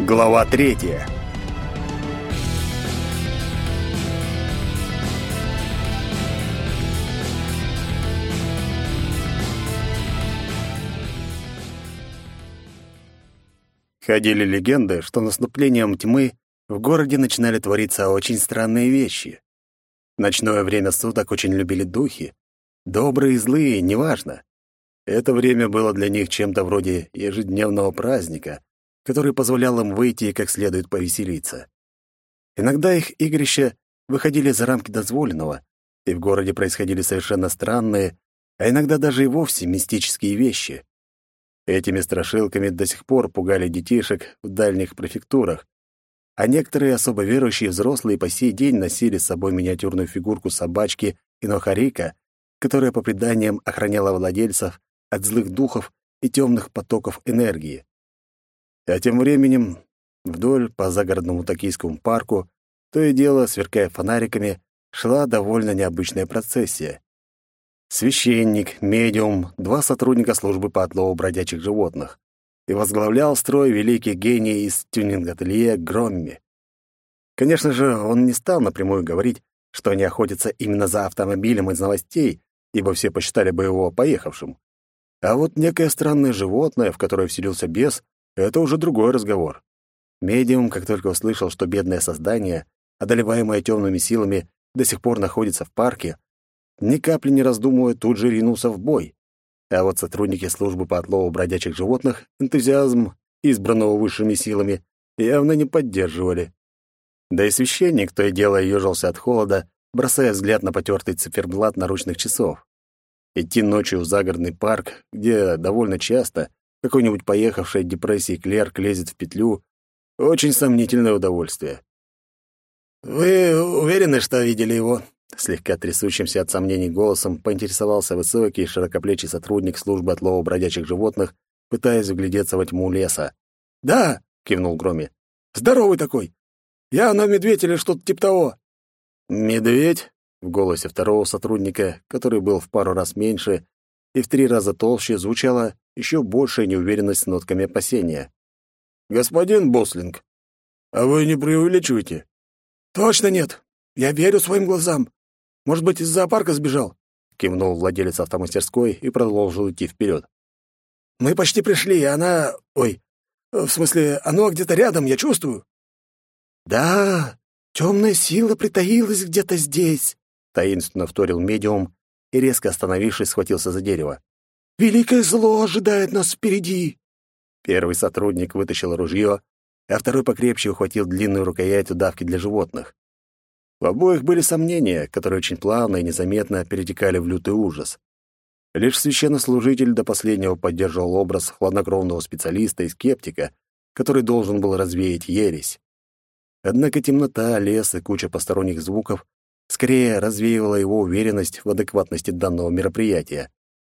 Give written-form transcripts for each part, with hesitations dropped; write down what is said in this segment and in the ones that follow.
Глава 3. Ходили легенды, что наступлением тьмы в городе начинали твориться очень странные вещи. В ночное время суток очень любили духи. Добрые и злые, неважно. Это время было для них чем-то вроде ежедневного праздника, который позволял им выйти и как следует повеселиться. Иногда их игрища выходили за рамки дозволенного, и в городе происходили совершенно странные, а иногда даже и вовсе мистические вещи. Этими страшилками до сих пор пугали детишек в дальних префектурах, а некоторые особо верующие взрослые по сей день носили с собой миниатюрную фигурку собачки Инохарика, которая, по преданиям, охраняла владельцев от злых духов и темных потоков энергии. А тем временем вдоль по загородному токийскому парку, то и дело, сверкая фонариками, шла довольно необычная процессия. Священник, медиум, 2 сотрудника службы по отлову бродячих животных. И возглавлял строй великий гений из тюнинг-ателье Громми. Конечно же, он не стал напрямую говорить, что они охотятся именно за автомобилем из новостей, ибо все посчитали бы его поехавшим. А вот некое странное животное, в которое вселился бес, это уже другой разговор. Медиум, как только услышал, что бедное создание, одолеваемое темными силами, до сих пор находится в парке, ни капли не раздумывая, тут же ринулся в бой. А вот сотрудники службы по отлову бродячих животных энтузиазм, избранного высшими силами, явно не поддерживали. Да и священник то и дело ежился от холода, бросая взгляд на потертый циферблат наручных часов. Идти ночью в загородный парк, где довольно часто какой-нибудь поехавший от депрессии клерк лезет в петлю, очень сомнительное удовольствие. «Вы уверены, что видели его?» Слегка трясущимся от сомнений голосом поинтересовался высокий, широкоплечий сотрудник службы отлова бродячих животных, пытаясь вглядеться во тьму леса. «Да!» — кивнул Громи. «Здоровый такой! Я на медведь или что-то типа того!» «Медведь?» — в голосе второго сотрудника, который был в пару раз меньше и в 3 раза толще, звучала еще большая неуверенность с нотками опасения. «Господин Бослинг, а вы не преувеличиваете?» «Точно нет! Я верю своим глазам! Может быть, из зоопарка сбежал?» — кивнул владелец автомастерской и продолжил идти вперед. «Мы почти пришли, и она... Ой, в смысле, оно где-то рядом, я чувствую». «Да, темная сила притаилась где-то здесь», — таинственно вторил медиум и, резко остановившись, схватился за дерево. «Великое зло ожидает нас впереди!» Первый сотрудник вытащил ружье, а второй покрепче ухватил длинную рукоять удавки для животных. В обоих были сомнения, которые очень плавно и незаметно перетекали в лютый ужас. Лишь священнослужитель до последнего поддерживал образ хладнокровного специалиста и скептика, который должен был развеять ересь. Однако темнота, лес и куча посторонних звуков скорее развеивала его уверенность в адекватности данного мероприятия.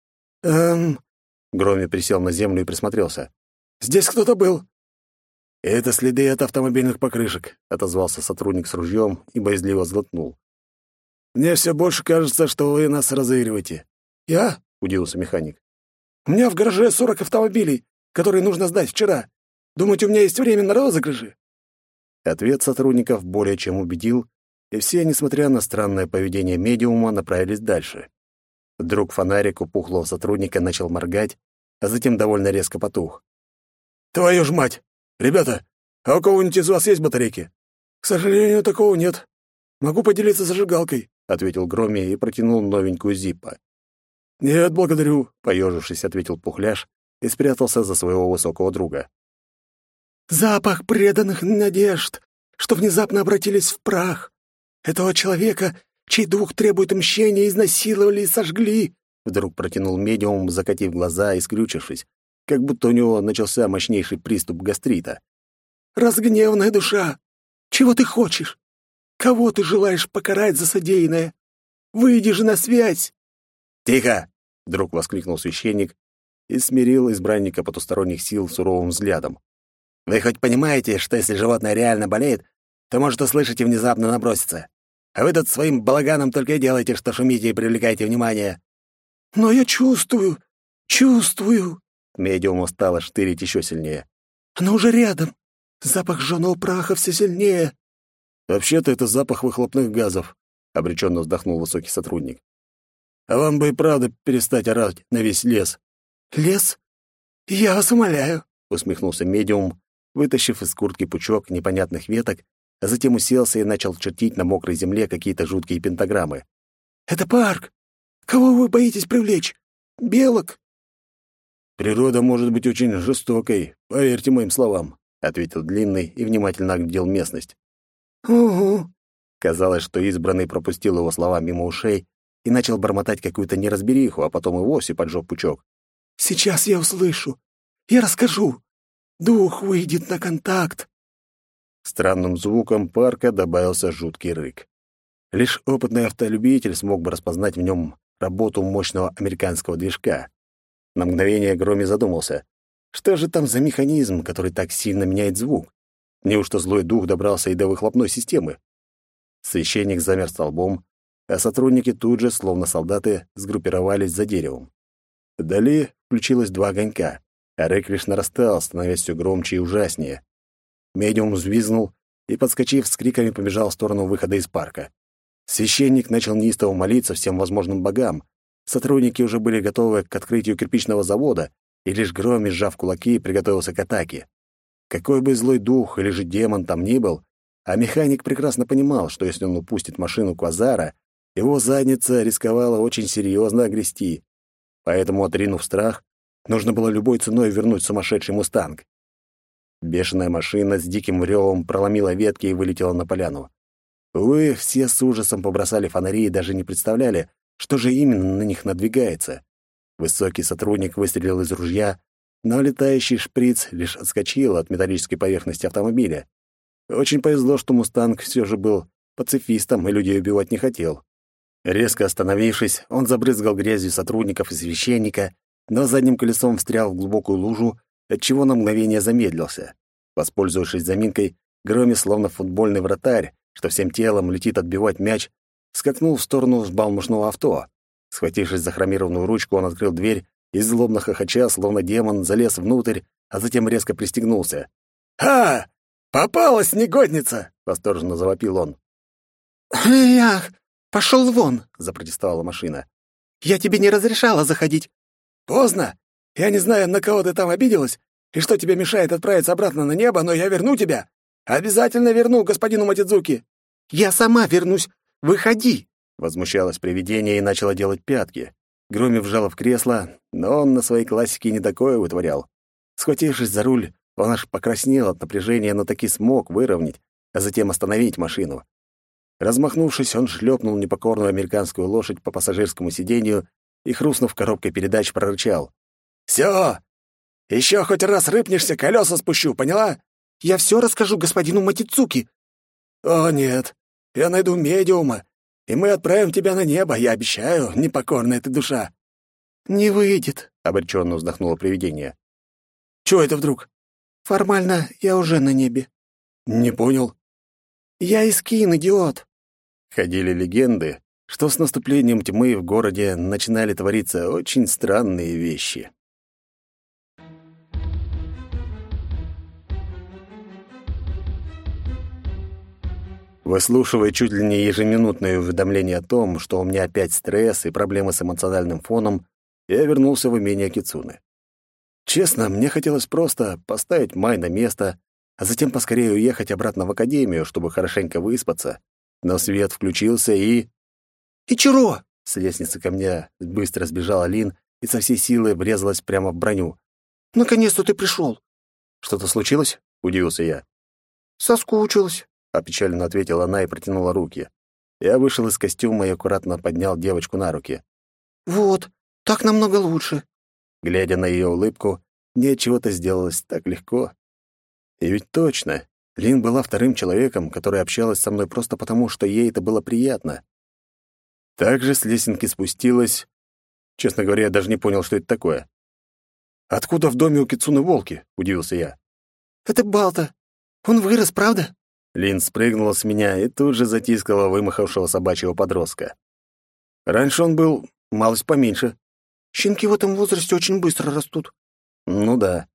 Громи присел на землю и присмотрелся. «Здесь кто-то был». «Это следы от автомобильных покрышек», — отозвался сотрудник с ружьем и боязливо сглотнул. «Мне все больше кажется, что вы нас разыгрываете». «Я?» — удивился механик. «У меня в гараже 40 автомобилей, которые нужно сдать вчера. Думаете, у меня есть время на розыгрыши?» Ответ сотрудников более чем убедил, и все, несмотря на странное поведение медиума, направились дальше. Вдруг фонарик у пухлого сотрудника начал моргать, а затем довольно резко потух. «Твою ж мать! Ребята, а у кого-нибудь из вас есть батарейки?» «К сожалению, такого нет. Могу поделиться зажигалкой», — ответил Громи и протянул новенькую Зиппо. «Нет, благодарю», — поежившись, ответил Пухляш и спрятался за своего высокого друга. «Запах преданных надежд, что внезапно обратились в прах. Этого человека, чей дух требует мщения, изнасиловали и сожгли», — вдруг протянул медиум, закатив глаза и скрючившись, как будто у него начался мощнейший приступ гастрита. «Разгневанная душа! Чего ты хочешь? Кого ты желаешь покарать за содеянное? Выйди же на связь!» «Тихо!» — вдруг воскликнул священник и смирил избранника потусторонних сил суровым взглядом. «Вы хоть понимаете, что если животное реально болеет, то может услышать и внезапно наброситься? А вы тут своим балаганом только и делаете, что шумите и привлекаете внимание». «Но я чувствую!» Медиум стало штырить еще сильнее. «Она уже рядом. Запах жжёного праха все сильнее!» «Вообще-то это запах выхлопных газов», — обреченно вздохнул высокий сотрудник. «А вам бы и правда перестать орать на весь лес». «Лес? Я вас умоляю!» — усмехнулся медиум, вытащив из куртки пучок непонятных веток, а затем уселся и начал чертить на мокрой земле какие-то жуткие пентаграммы. «Это парк! Кого вы боитесь привлечь? Белок?» «Природа может быть очень жестокой, поверьте моим словам», — ответил Длинный и внимательно оглядел местность. «Угу». Казалось, что избранный пропустил его слова мимо ушей и начал бормотать какую-то неразбериху, а потом и вовсе поджег пучок. «Сейчас я услышу. Я расскажу. Дух выйдет на контакт». Странным звуком парка добавился жуткий рык. Лишь опытный автолюбитель смог бы распознать в нем работу мощного американского движка. На мгновение Громи задумался, что же там за механизм, который так сильно меняет звук? Неужто злой дух добрался и до выхлопной системы? Священник замер столбом, а сотрудники тут же, словно солдаты, сгруппировались за деревом. Вдали включилось 2 огонька, а рык лишь нарастал, становясь все громче и ужаснее. Медиум взвизгнул и, подскочив, с криками побежал в сторону выхода из парка. Священник начал неистово молиться всем возможным богам. Сотрудники уже были готовы к открытию кирпичного завода, и лишь Громи, сжав кулаки, приготовился к атаке. Какой бы злой дух или же демон там ни был, а механик прекрасно понимал, что если он упустит машину Квазара, его задница рисковала очень серьезно огрести. Поэтому, отринув страх, нужно было любой ценой вернуть сумасшедший «Мустанг». Бешеная машина с диким ревом проломила ветки и вылетела на поляну. Увы, все с ужасом побросали фонари и даже не представляли, что же именно на них надвигается. Высокий сотрудник выстрелил из ружья, но летающий шприц лишь отскочил от металлической поверхности автомобиля. Очень повезло, что «Мустанг» все же был пацифистом и людей убивать не хотел. Резко остановившись, он забрызгал грязью сотрудников и священника, но задним колесом встрял в глубокую лужу, отчего на мгновение замедлился. Воспользовавшись заминкой, Громи, словно футбольный вратарь, что всем телом летит отбивать мяч, скакнул в сторону взбалмошного авто. Схватившись за хромированную ручку, он открыл дверь и, злобно хохоча, словно демон, залез внутрь, а затем резко пристегнулся. «А! Попалась, негодница!» — восторженно завопил он. «Ах! Пошел вон!» — запротестовала машина. «Я тебе не разрешала заходить!» «Поздно! Я не знаю, на кого ты там обиделась и что тебе мешает отправиться обратно на небо, но я верну тебя! Обязательно верну господину Матидзуки!» «Я сама вернусь! Выходи!» Возмущалось привидение и начало делать пятки. Громи вжало в кресло, но он на своей классике не такое вытворял. Схватившись за руль, он аж покраснел от напряжения, но таки смог выровнять, а затем остановить машину. Размахнувшись, он шлепнул непокорную американскую лошадь по пассажирскому сиденью и, хрустнув коробкой передач, прорычал. «Всё! Еще хоть раз рыпнешься, колеса спущу, поняла? Я все расскажу господину Матидзуки!» «О, нет! Я найду медиума, и мы отправим тебя на небо, я обещаю, непокорная ты душа!» «Не выйдет», — обреченно вздохнуло привидение. «Чего это вдруг?» «Формально я уже на небе». «Не понял». «Я Искин, идиот». Ходили легенды, что с наступлением тьмы в городе начинали твориться очень странные вещи. Выслушивая чуть ли не ежеминутные уведомления о том, что у меня опять стресс и проблемы с эмоциональным фоном, я вернулся в имение Кицуны. Честно, мне хотелось просто поставить Май на место, а затем поскорее уехать обратно в академию, чтобы хорошенько выспаться. Но свет включился и... «Ичиро!» — с лестницы ко мне быстро сбежала Лин и со всей силы врезалась прямо в броню. «Наконец-то ты пришел!» «Что-то случилось?» — удивился я. «Соскучилась», — опечаленно ответила она и протянула руки. Я вышел из костюма и аккуратно поднял девочку на руки. «Вот, так намного лучше». Глядя на ее улыбку, мне от чего-то сделалось так легко. И ведь точно, Лин была вторым человеком, который общалась со мной просто потому, что ей это было приятно. Также с лесенки спустилась... Честно говоря, я даже не понял, что это такое. «Откуда в доме у Кицуны волки?» — удивился я. «Это Балта. Он вырос, правда?» Лин спрыгнула с меня и тут же затискала вымахавшего собачьего подростка. Раньше он был малость поменьше. «Щенки в этом возрасте очень быстро растут». «Ну да.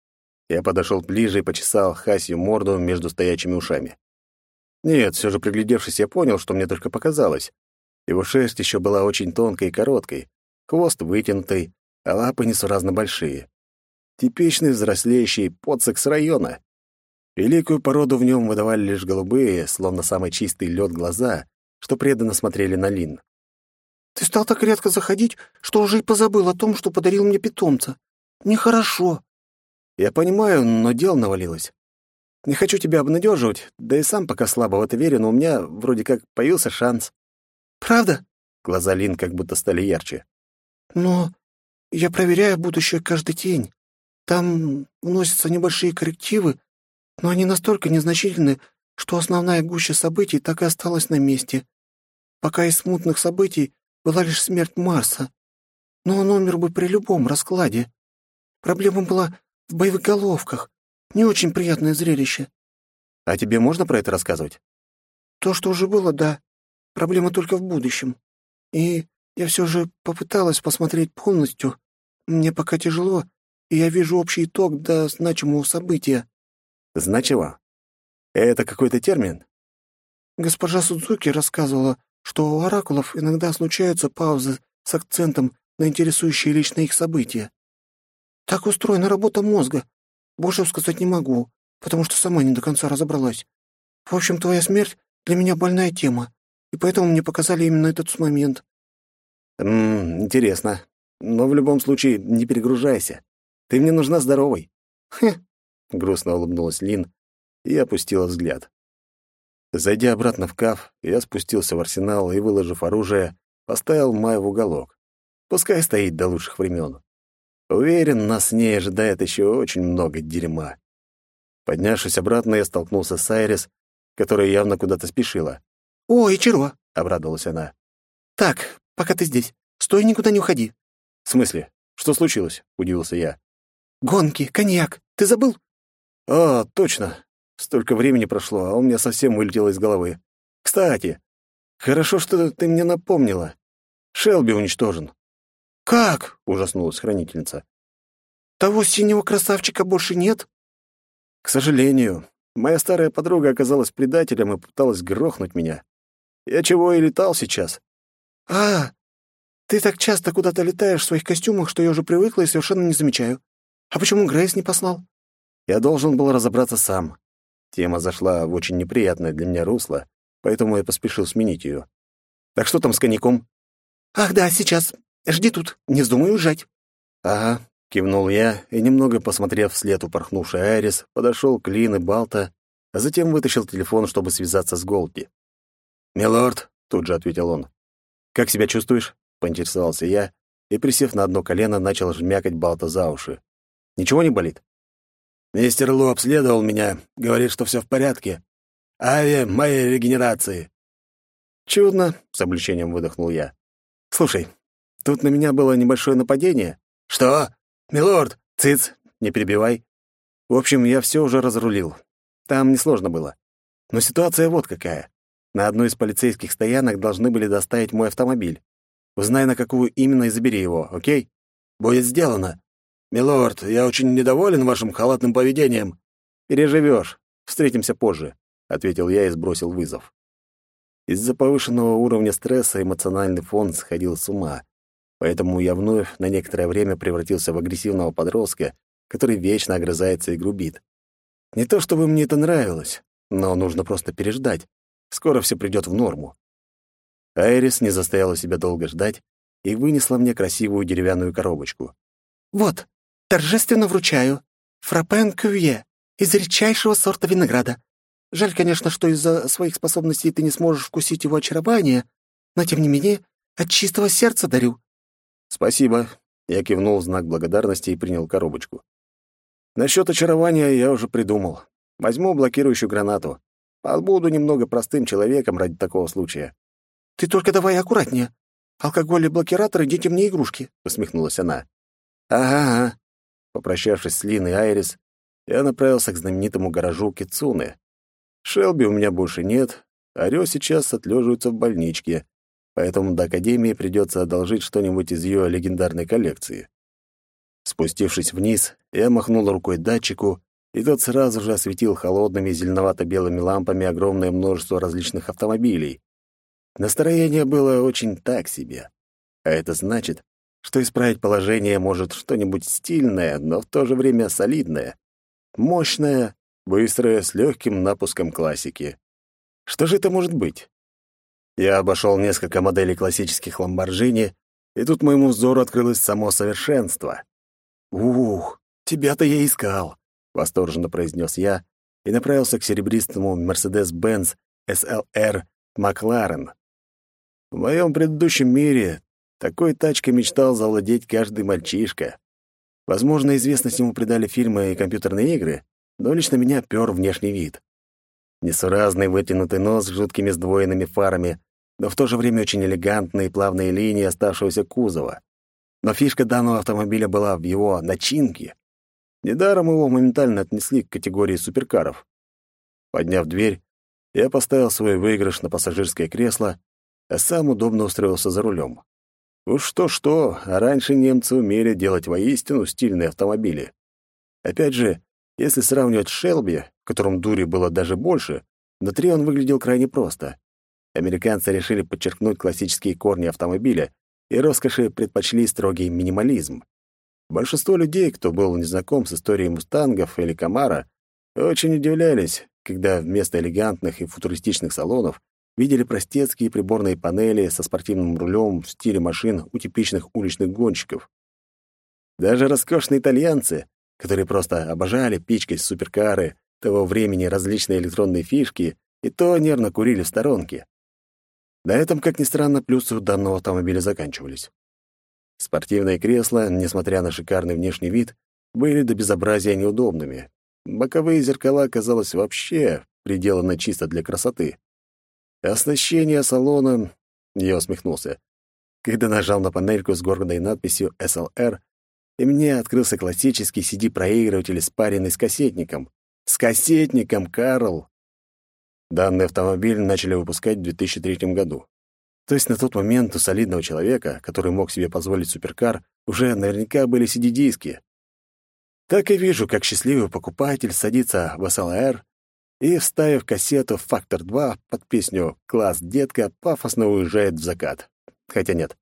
Я подошел ближе и почесал Хасью морду между стоячими ушами. Нет, все же приглядевшись, я понял, что мне только показалось. Его шерсть еще была очень тонкой и короткой, хвост вытянутый, а лапы несуразно большие. Типичный взрослеющий подсекс района. Великую породу в нем выдавали лишь голубые, словно самый чистый лед глаза, что преданно смотрели на Лин. «Ты стал так редко заходить, что уже и позабыл о том, что подарил мне питомца. Нехорошо». Я понимаю, но дело навалилось. Не хочу тебя обнадеживать, да и сам пока слабо в это верю, но у меня вроде как появился шанс. «Правда?» Глаза Лин как будто стали ярче. «Но я проверяю будущее каждый день. Там вносятся небольшие коррективы, но они настолько незначительны, что основная гуща событий так и осталась на месте. Пока из смутных событий была лишь смерть Марса. Но он умер бы при любом раскладе. Проблема была в боеголовках. Не очень приятное зрелище». А тебе можно про это рассказывать? «То, что уже было, да. Проблема только в будущем. И я все же попыталась посмотреть полностью. Мне пока тяжело, и я вижу общий итог до значимого события». Значило? Это какой-то термин? Госпожа Судзуки рассказывала, что у оракулов иногда случаются паузы с акцентом на интересующие лично их события. Так устроена работа мозга. Больше сказать не могу, потому что сама не до конца разобралась. В общем, твоя смерть для меня больная тема, и поэтому мне показали именно этот момент. Интересно. Но в любом случае не перегружайся. Ты мне нужна здоровой. Хе, Грустно улыбнулась Лин и опустила взгляд. Зайдя обратно в каф, я спустился в арсенал и, выложив оружие, поставил Май в уголок. Пускай стоит до лучших времен. Уверен, нас с ней ожидает еще очень много дерьма. Поднявшись обратно, я столкнулся с Айрис, которая явно куда-то спешила. «О, Ичиро!» — обрадовалась она. «Так, пока ты здесь, стой, никуда не уходи». «В смысле? Что случилось?» — удивился я. «Гонки, коньяк, ты забыл?» «А, точно. Столько времени прошло, а у меня совсем вылетело из головы. Кстати, хорошо, что ты мне напомнила. Шелби уничтожен». «Как?» — ужаснулась хранительница. «Того синего красавчика больше нет?» «К сожалению, моя старая подруга оказалась предателем и пыталась грохнуть меня. Я чего и летал сейчас». «А, ты так часто куда-то летаешь в своих костюмах, что я уже привыкла и совершенно не замечаю. А почему Грейс не послал?» Я должен был разобраться сам. Тема зашла в очень неприятное для меня русло, поэтому я поспешил сменить ее. «Так что там с коньяком?» «Ах да, сейчас. Жди тут, не вздумай уезжать». «Ага», — кивнул я и, немного посмотрев вслед упорхнувшей Айрис, подошел к Лин и Балта, а затем вытащил телефон, чтобы связаться с Голди. «Милорд», — тут же ответил он. «Как себя чувствуешь?» — поинтересовался я и, присев на одно колено, начал жмякать Балта за уши. «Ничего не болит?» «Мистер Лу обследовал меня, говорит, что все в порядке. Авиа моей регенерации». «Чудно», — с облегчением выдохнул я. «Слушай, тут на меня было небольшое нападение». «Что? Милорд!» «Цыц, не перебивай. В общем, я все уже разрулил. Там несложно было. Но ситуация вот какая. На одну из полицейских стоянок должны были доставить мой автомобиль. Узнай, на какую именно, и забери его, окей?» «Будет сделано. Милорд, я очень недоволен вашим халатным поведением». «Переживешь. Встретимся позже», — ответил я и сбросил вызов. Из-за повышенного уровня стресса эмоциональный фон сходил с ума, поэтому я вновь на некоторое время превратился в агрессивного подростка, который вечно огрызается и грубит. Не то чтобы мне это нравилось, но нужно просто переждать. Скоро все придет в норму. Айрис не заставила себя долго ждать и вынесла мне красивую деревянную коробочку. «Вот, торжественно вручаю. Фрапен Кювье из редчайшего сорта винограда. Жаль, конечно, что из-за своих способностей ты не сможешь вкусить его очарование, но, тем не менее, от чистого сердца дарю». «Спасибо», — я кивнул в знак благодарности и принял коробочку. «Насчет очарования я уже придумал. Возьму блокирующую гранату. Буду немного простым человеком ради такого случая». «Ты только давай аккуратнее. Алкоголь и блокираторы — детям не игрушки», — усмехнулась она. «Ага». Попрощавшись с Лин и Айрис, я направился к знаменитому гаражу Кицуне. Шелби у меня больше нет, а Рё сейчас отлеживается в больничке, поэтому до Академии придется одолжить что-нибудь из ее легендарной коллекции. Спустившись вниз, я махнул рукой датчику, и тот сразу же осветил холодными зеленовато-белыми лампами огромное множество различных автомобилей. Настроение было очень так себе. А это значит, что исправить положение может что-нибудь стильное, но в то же время солидное. Мощное, быстрое, с легким напуском классики. Что же это может быть? Я обошел несколько моделей классических «Ламборджини», и тут моему взору открылось само совершенство. «Ух, тебя-то я искал!» — восторженно произнес я и направился к серебристому Mercedes-Benz SLR Макларен. В моем предыдущем мире такой тачкой мечтал завладеть каждый мальчишка. Возможно, известность ему придали фильмы и компьютерные игры, но лично меня пёр внешний вид. Несуразный вытянутый нос с жуткими сдвоенными фарами, но в то же время очень элегантные и плавные линии оставшегося кузова. Но фишка данного автомобиля была в его начинке. Недаром его моментально отнесли к категории суперкаров. Подняв дверь, я поставил свой выигрыш на пассажирское кресло, а сам удобно устроился за рулем. Уж что-что, а раньше немцы умели делать воистину стильные автомобили. Опять же, если сравнивать с Шелби, в котором дури было даже больше, внутри он выглядел крайне просто. Американцы решили подчеркнуть классические корни автомобиля и роскоши предпочли строгий минимализм. Большинство людей, кто был незнаком с историей мустангов или Камаро, очень удивлялись, когда вместо элегантных и футуристичных салонов видели простецкие приборные панели со спортивным рулем в стиле машин у типичных уличных гонщиков. Даже роскошные итальянцы, которые просто обожали пичкать суперкары того времени различные электронные фишки, и то нервно курили в сторонке. На этом, как ни странно, плюсы у данного автомобиля заканчивались. Спортивные кресла, несмотря на шикарный внешний вид, были до безобразия неудобными. Боковые зеркала, казалось, вообще приделаны чисто для красоты. Оснащение салона... Я усмехнулся, когда нажал на панельку с гордой надписью SLR, и мне открылся классический CD-проигрыватель, спаренный с кассетником. С кассетником, Карл! Данный автомобиль начали выпускать в 2003 году. То есть на тот момент у солидного человека, который мог себе позволить суперкар, уже наверняка были CD-диски. Так и вижу, как счастливый покупатель садится в SLR и, вставив кассету «Фактор 2» под песню «Класс, детка», пафосно уезжает в закат. Хотя нет.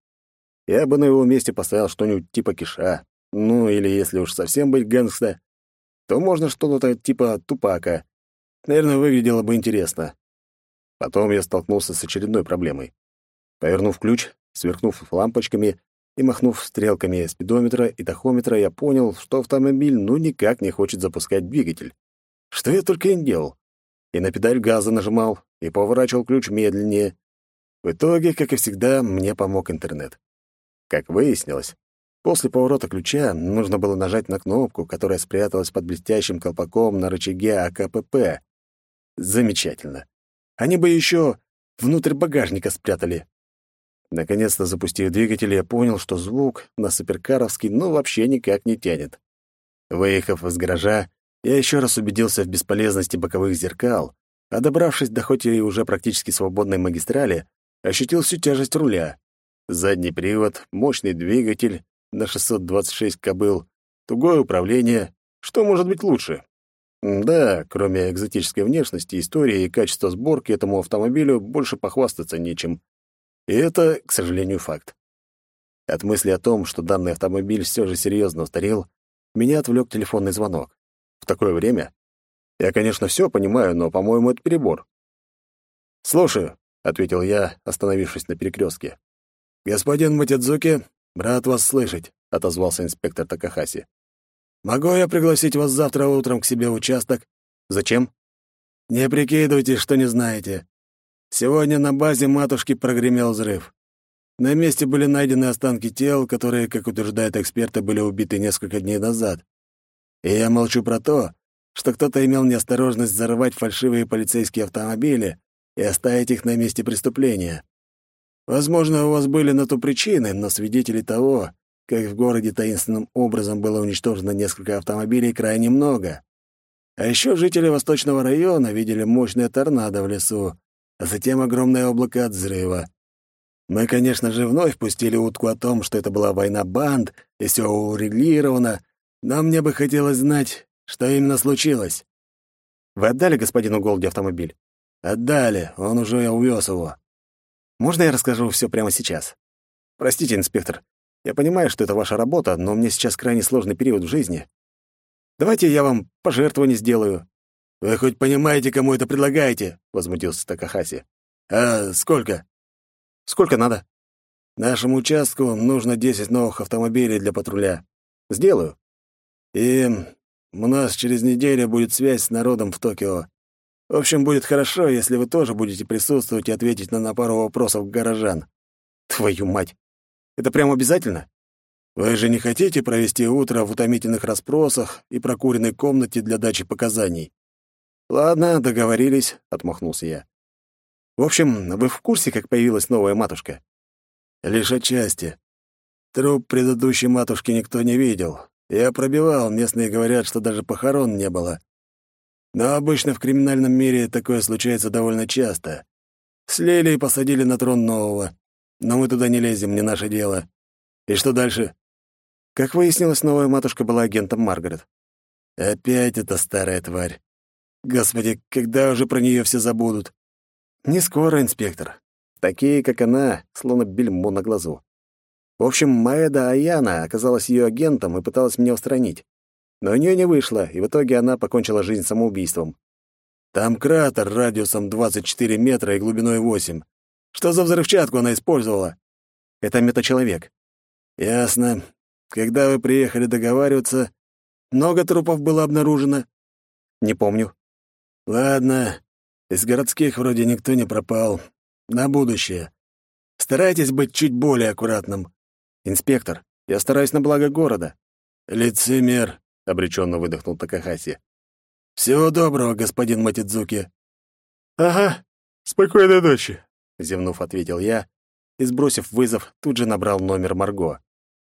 Я бы на его месте поставил что-нибудь типа Киша. Ну, или если уж совсем быть гэнгста, то можно что-то типа Тупака. Наверное, выглядело бы интересно. Потом я столкнулся с очередной проблемой. Повернув ключ, сверкнув лампочками и махнув стрелками спидометра и тахометра, я понял, что автомобиль никак не хочет запускать двигатель. Что я только не делал. И на педаль газа нажимал, и поворачивал ключ медленнее. В итоге, как и всегда, мне помог интернет. Как выяснилось, после поворота ключа нужно было нажать на кнопку, которая спряталась под блестящим колпаком на рычаге АКПП. Замечательно. Они бы еще внутрь багажника спрятали. Наконец-то, запустив двигатель, я понял, что звук на суперкаровский вообще никак не тянет. Выехав из гаража, я еще раз убедился в бесполезности боковых зеркал, а добравшись до хоть и уже практически свободной магистрали, ощутил всю тяжесть руля. Задний привод, мощный двигатель на 626 кобыл, тугое управление. Что может быть лучше? Да, кроме экзотической внешности, истории и качества сборки, этому автомобилю больше похвастаться нечем. И это, к сожалению, факт. От мысли о том, что данный автомобиль все же серьезно устарел, меня отвлек телефонный звонок. В такое время? Я, конечно, все понимаю, но, по-моему, это перебор. «Слушаю», — ответил я, остановившись на перекрестке. «Господин Матидзуки, рад вас слышать», — отозвался инспектор Такахаси. «Могу я пригласить вас завтра утром к себе в участок?» «Зачем?» «Не прикидывайтесь, что не знаете. Сегодня на базе матушки прогремел взрыв. На месте были найдены останки тел, которые, как утверждают эксперты, были убиты несколько дней назад. И я молчу про то, что кто-то имел неосторожность взорвать фальшивые полицейские автомобили и оставить их на месте преступления. Возможно, у вас были на то причины, но свидетелей того, как в городе таинственным образом было уничтожено несколько автомобилей, крайне много. А еще жители Восточного района видели мощное торнадо в лесу, а затем огромное облако от взрыва. Мы, конечно же, вновь пустили утку о том, что это была война банд, и все урегулировано, но мне бы хотелось знать, что именно случилось». «Вы отдали господину Голди автомобиль?» «Отдали, он уже увез его». «Можно я расскажу все прямо сейчас?» «Простите, инспектор, я понимаю, что это ваша работа, но мне сейчас крайне сложный период в жизни. Давайте я вам пожертвование сделаю». «Вы хоть понимаете, кому это предлагаете?» — возмутился Такахаси. «А сколько?» «Сколько надо?» «Нашему участку нужно 10 новых автомобилей для патруля». «Сделаю». «И у нас через неделю будет связь с народом в Токио. В общем, будет хорошо, если вы тоже будете присутствовать и ответить на пару вопросов горожан». «Твою мать! Это прям обязательно?» «Вы же не хотите провести утро в утомительных расспросах и прокуренной комнате для дачи показаний?» «Ладно, договорились», — отмахнулся я. «В общем, вы в курсе, как появилась новая матушка?» «Лишь отчасти. Труп предыдущей матушки никто не видел. Я пробивал, местные говорят, что даже похорон не было. Но обычно в криминальном мире такое случается довольно часто. Слили и посадили на трон нового. Но мы туда не лезем, не наше дело. И что дальше?» Как выяснилось, новая матушка была агентом Маргарет. «Опять эта старая тварь. Господи, когда уже про нее все забудут?» «Не скоро, инспектор. Такие, как она, словно бельмо на глазу. В общем, Маэда Аяна оказалась ее агентом и пыталась меня устранить. Но у нее не вышло, и в итоге она покончила жизнь самоубийством. Там кратер радиусом 24 метра и глубиной 8. Что за взрывчатку она использовала?» Это метачеловек. «Ясно. Когда вы приехали договариваться, много трупов было обнаружено?» Не помню. «Ладно. Из городских вроде никто не пропал. На будущее. Старайтесь быть чуть более аккуратным». «Инспектор, я стараюсь на благо города». «Лицемер», — обреченно выдохнул Такахаси. «Всего доброго, господин Матидзуки». «Ага, спокойной ночи», — зевнув, ответил я и, сбросив вызов, тут же набрал номер Марго.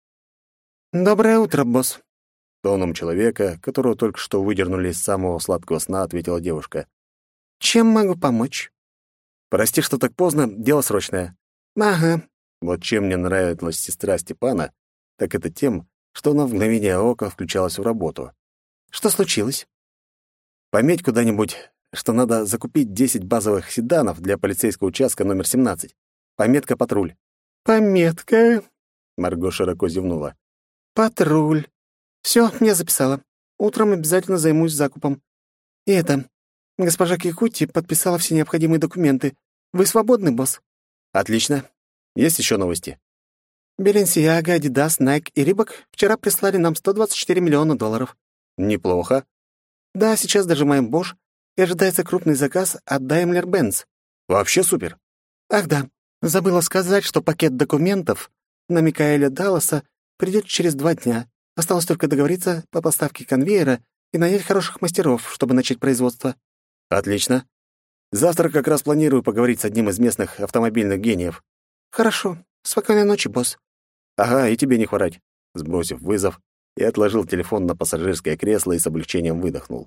«Доброе утро, босс», — тоном человека, которого только что выдернули из самого сладкого сна, ответила девушка. «Чем могу помочь?» «Прости, что так поздно, дело срочное». «Ага». Вот чем мне нравилась сестра Степана, так это тем, что она в мгновение ока включалась в работу. «Что случилось?» «Пометь куда-нибудь, что надо закупить 10 базовых седанов для полицейского участка номер 17. Пометка «Патруль». «Пометка?» — Марго широко зевнула. «Патруль. Все, я записала. Утром обязательно займусь закупом. И это, госпожа Кикути подписала все необходимые документы. Вы свободны, босс?» «Отлично. Есть еще новости?» «Беленсиага, Адидас, Найк и Рибок вчера прислали нам $124 миллиона». «Неплохо». «Да, сейчас дожимаем Bosch, и ожидается крупный заказ от Daimler-Benz». «Вообще супер». «Ах да, забыла сказать, что пакет документов на Микаэля Далласа придет через 2 дня. Осталось только договориться по поставке конвейера и нанять хороших мастеров, чтобы начать производство». «Отлично. Завтра как раз планирую поговорить с одним из местных автомобильных гениев». «Хорошо. Спокойной ночи, босс». «Ага, и тебе не хворать». Сбросив вызов, я отложил телефон на пассажирское кресло и с облегчением выдохнул.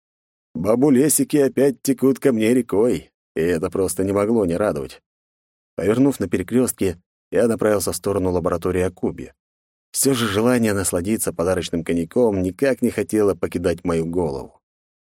Бабулесики опять текут ко мне рекой, и это просто не могло не радовать. Повернув на перекрестке, я направился в сторону лаборатории Акуби. Все же желание насладиться подарочным коньяком никак не хотело покидать мою голову.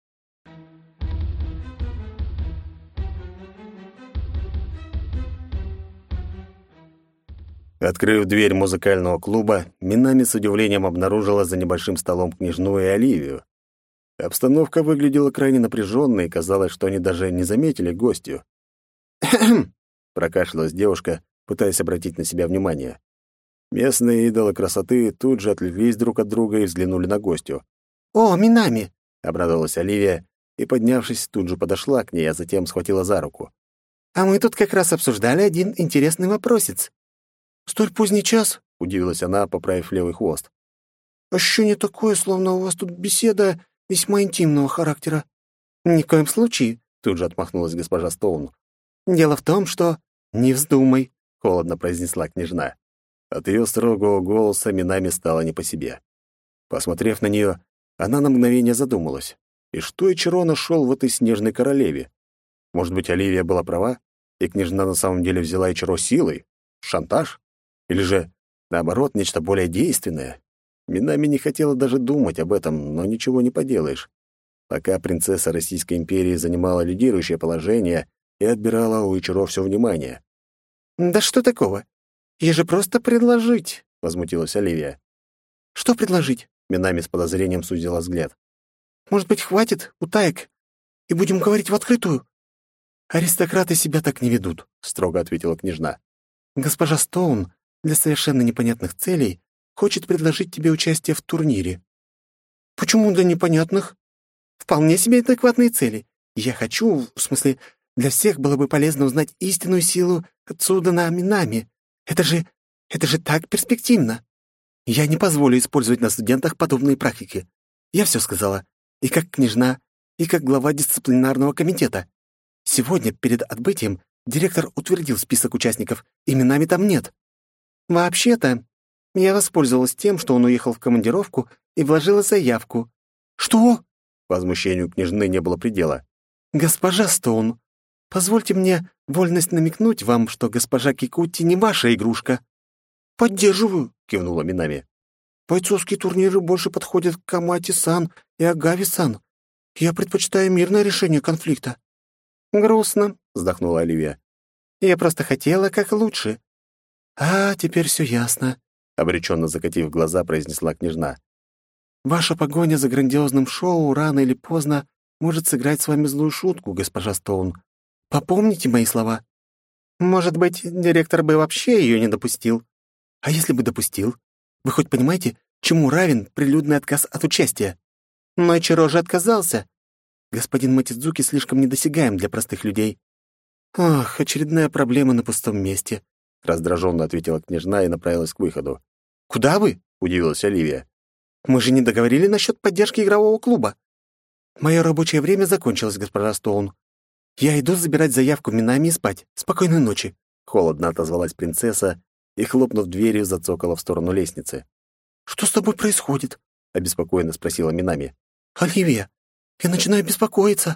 Открыв дверь музыкального клуба, Минами с удивлением обнаружила за небольшим столом княжну и Оливию. Обстановка выглядела крайне напряженной, и казалось, что они даже не заметили гостью. «Кхм!» — прокашлялась девушка, пытаясь обратить на себя внимание. Местные идолы красоты тут же отвлеклись друг от друга и взглянули на гостью. «О, Минами!» — обрадовалась Оливия и, поднявшись, тут же подошла к ней, а затем схватила за руку. «А мы тут как раз обсуждали один интересный вопросец». «Столь поздний час?» — удивилась она, поправив левый хвост. «Ощущение такое, словно у вас тут беседа весьма интимного характера». «Ни в коем случае», — тут же отмахнулась госпожа Стоун. «Дело в том, что...» «Не вздумай», — холодно произнесла княжна. От ее строгого голоса Минами стало не по себе. Посмотрев на нее, она на мгновение задумалась. И что Ичиро нашел в этой снежной королеве? Может быть, Оливия была права, и княжна на самом деле взяла Ичиро силой? Шантаж? Или же, наоборот, нечто более действенное? Минами не хотела даже думать об этом, но ничего не поделаешь. Пока принцесса Российской империи занимала лидирующее положение и отбирала у Ичиро все внимание. «Да что такого? Ей же просто предложить», — возмутилась Оливия. «Что предложить?» — Минами с подозрением сузила взгляд. «Может быть, хватит утаек и будем говорить в открытую?» «Аристократы себя так не ведут», — строго ответила княжна. «Госпожа Стоун для совершенно непонятных целей хочет предложить тебе участие в турнире». «Почему для непонятных?» «Вполне себе адекватные цели. Я хочу, в смысле, для всех было бы полезно узнать истинную силу Цудана Минами. Это же так перспективно. Я не позволю использовать на студентах подобные практики. Я все сказала. И как княжна, и как глава дисциплинарного комитета. Сегодня, перед отбытием, директор утвердил список участников, и Минами там нет. Вообще-то, я воспользовалась тем, что он уехал в командировку и вложила заявку. Что? Возмущению княжны не было предела. «Госпожа Стоун, позвольте мне вольность намекнуть вам, что госпожа Кикути не ваша игрушка». «Поддерживаю», — кивнула Минами. «Бойцовские турниры больше подходят к Камати-сан и Агави-сан. Я предпочитаю мирное решение конфликта». «Грустно», — вздохнула Оливия. «Я просто хотела как лучше». «А, теперь все ясно», — обреченно закатив глаза, произнесла княжна. «Ваша погоня за грандиозным шоу рано или поздно может сыграть с вами злую шутку, госпожа Стоун. Попомните мои слова». «Может быть, директор бы вообще ее не допустил». «А если бы допустил? Вы хоть понимаете, чему равен прилюдный отказ от участия?» «Но Ичиро же отказался». «Господин Матидзуки слишком недосягаем для простых людей». «Ох, очередная проблема на пустом месте», — раздраженно ответила княжна и направилась к выходу. «Куда вы?» — удивилась Оливия. «Мы же не договорили насчет поддержки игрового клуба». «Мое рабочее время закончилось, госпожа Стоун. Я иду забирать заявку Минами и спать. Спокойной ночи», — холодно отозвалась принцесса и, хлопнув дверью, зацокала в сторону лестницы. «Что с тобой происходит?» — обеспокоенно спросила Минами. «Оливия, я начинаю беспокоиться».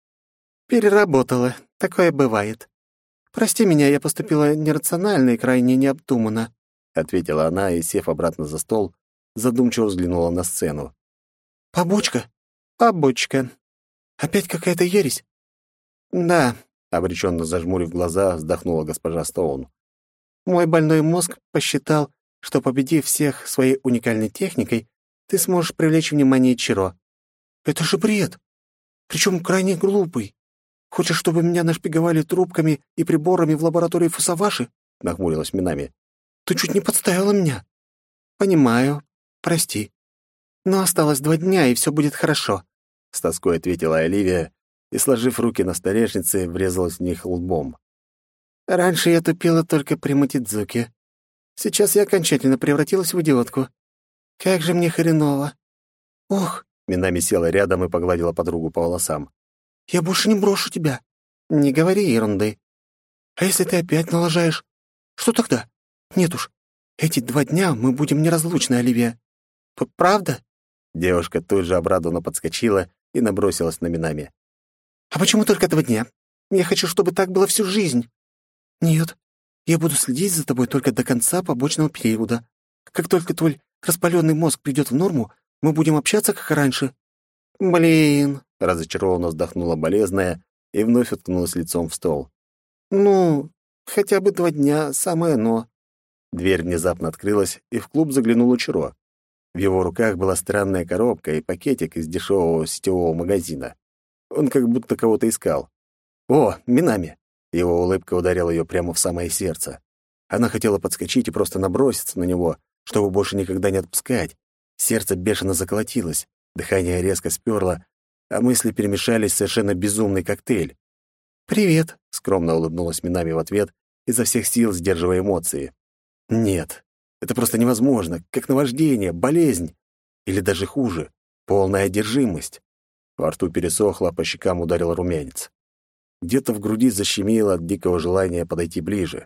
«Переработала. Такое бывает. Прости меня, я поступила нерационально и крайне необдуманно», — ответила она и, сев обратно за стол, задумчиво взглянула на сцену. «Побочка?» «Побочка. Опять какая-то ересь?» «Да», — обреченно зажмурив глаза, вздохнула госпожа Стоун. «Мой больной мозг посчитал, что, победив всех своей уникальной техникой, ты сможешь привлечь внимание Ичиро». «Это же бред! Причем крайне глупый. Хочешь, чтобы меня нашпиговали трубками и приборами в лаборатории Фусаваши?» — нахмурилась Минами. «Ты чуть не подставила меня». «Понимаю. Прости. Но осталось 2 дня, и все будет хорошо», — с тоской ответила Оливия и, сложив руки на столешнице, врезалась в них лбом. «Раньше я тупила только при Матидзуке. Сейчас я окончательно превратилась в идиотку. Как же мне хреново». «Ох!» — Минами села рядом и погладила подругу по волосам. «Я больше не брошу тебя». «Не говори ерунды». «А если ты опять налажаешь? Что тогда? Нет уж, эти 2 дня мы будем неразлучны, Оливия». «Правда?» Девушка тут же обрадованно подскочила и набросилась на Минами. «А почему только 2 дня? Я хочу, чтобы так было всю жизнь». «Нет, я буду следить за тобой только до конца побочного периода. Как только твой распаленный мозг придет в норму, мы будем общаться, как раньше». «Блин», — разочарованно вздохнула болезная и вновь уткнулась лицом в стол. «Ну, хотя бы 2 дня, самое оно». Дверь внезапно открылась, и в клуб заглянул Ичиро. В его руках была странная коробка и пакетик из дешевого сетевого магазина. Он как будто кого-то искал. «О, Минами!» Его улыбка ударила ее прямо в самое сердце. Она хотела подскочить и просто наброситься на него, чтобы больше никогда не отпускать. Сердце бешено заколотилось, дыхание резко сперло, а мысли перемешались в совершенно безумный коктейль. «Привет», — скромно улыбнулась Минами в ответ, изо всех сил сдерживая эмоции. «Нет, это просто невозможно, как наваждение, болезнь. Или даже хуже, полная одержимость». Во рту пересохло, а по щекам ударил румянец. Где-то в груди защемило от дикого желания подойти ближе.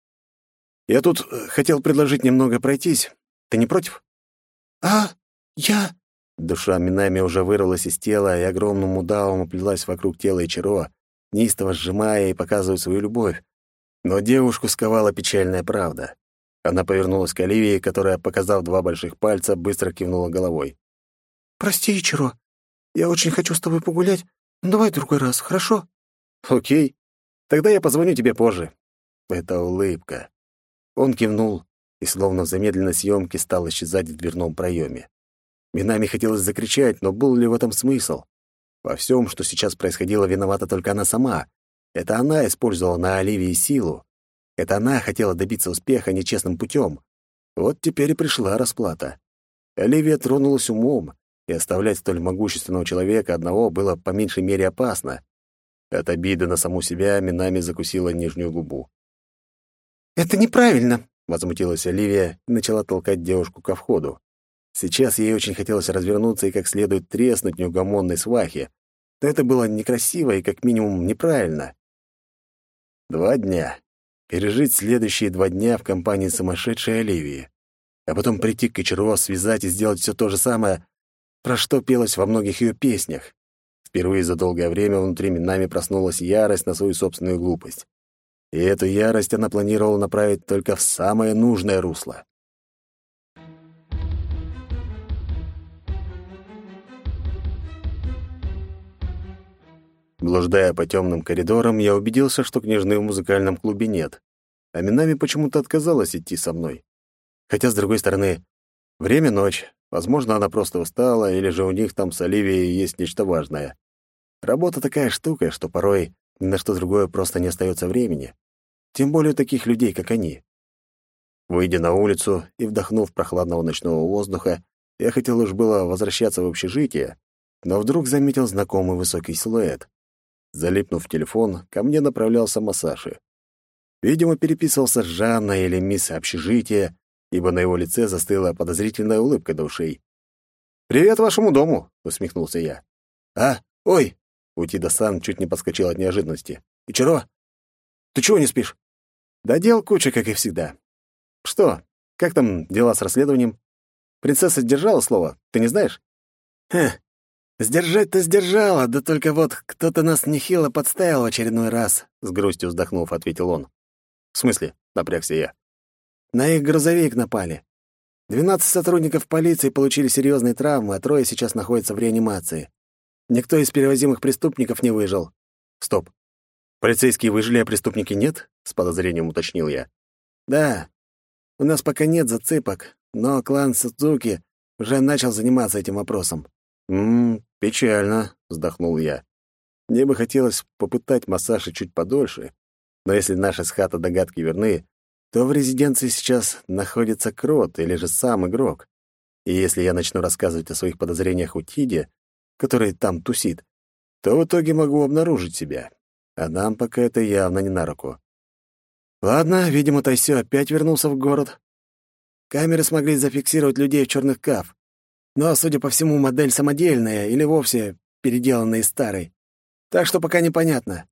«Я тут хотел предложить немного пройтись. Ты не против?» «А, я...» Душа Минами уже вырвалась из тела и огромным удавом оплелась вокруг тела Ичиро, неистово сжимая и показывая свою любовь. Но девушку сковала печальная правда. Она повернулась к Оливии, которая, показав 2 больших пальца, быстро кивнула головой. «Прости, Ичиро, я очень хочу с тобой погулять, но давай в другой раз, хорошо?» «Окей, тогда я позвоню тебе позже». Это улыбка. Он кивнул и, словно в замедленной съемке, стал исчезать в дверном проеме. Минами хотелось закричать, но был ли в этом смысл? Во всем, что сейчас происходило, виновата только она сама. Это она использовала на Оливии силу. Это она хотела добиться успеха нечестным путем. Вот теперь и пришла расплата. Оливия тронулась умом, и оставлять столь могущественного человека одного было по меньшей мере опасно. От обиды на саму себя Минами закусила нижнюю губу. «Это неправильно», — возмутилась Оливия и начала толкать девушку ко входу. Сейчас ей очень хотелось развернуться и как следует треснуть неугомонной свахе, но это было некрасиво и как минимум неправильно. 2 дня. Пережить следующие 2 дня в компании сумасшедшей Оливии. А потом прийти к Ичиро, связать и сделать все то же самое, про что пелось во многих ее песнях. Впервые за долгое время внутри Минами проснулась ярость на свою собственную глупость. И эту ярость она планировала направить только в самое нужное русло. Блуждая по темным коридорам, я убедился, что княжны в музыкальном клубе нет. А Минами почему-то отказалась идти со мной. Хотя, с другой стороны, время ночь. Возможно, она просто устала, или же у них там с Оливией есть нечто важное. Работа такая штука, что порой ни на что другое просто не остается времени. Тем более таких людей, как они. Выйдя на улицу и вдохнув прохладного ночного воздуха, я хотел уж было возвращаться в общежитие, но вдруг заметил знакомый высокий силуэт. Залипнув в телефон, ко мне направлялся Масаши. Видимо, переписывался с Жанной или мисс общежития, ибо на его лице застыла подозрительная улыбка до ушей. «Привет вашему дому!» — усмехнулся я. «А, ой!» — Утида-сан чуть не подскочил от неожиданности. «Ичиро, ты чего не спишь?» «Да дел куча, как и всегда. Что, как там дела с расследованием? Принцесса сдержала слово, ты не знаешь?» Сдержать-то сдержала, да только вот кто-то нас нехило подставил в очередной раз», — с грустью вздохнув, ответил он. «В смысле?» — напрягся я. «На их грузовик напали. 12 сотрудников полиции получили серьезные травмы, а 3 сейчас находятся в реанимации. Никто из перевозимых преступников не выжил». «Стоп. Полицейские выжили, а преступники нет?» — с подозрением уточнил я. «Да. У нас пока нет зацепок, но клан Судзуки уже начал заниматься этим вопросом». Печально», — вздохнул я. Мне бы хотелось попытать Масаши чуть подольше, но если наши с Хата догадки верны, то в резиденции сейчас находится Крот или же сам игрок. И если я начну рассказывать о своих подозрениях Утиде, который там тусит, то в итоге могу обнаружить себя. А нам пока это явно не на руку. Ладно, видимо, Тайсё опять вернулся в город. Камеры смогли зафиксировать людей в черных каф. Но, судя по всему, модель самодельная или вовсе переделанная из старой. Так что пока непонятно.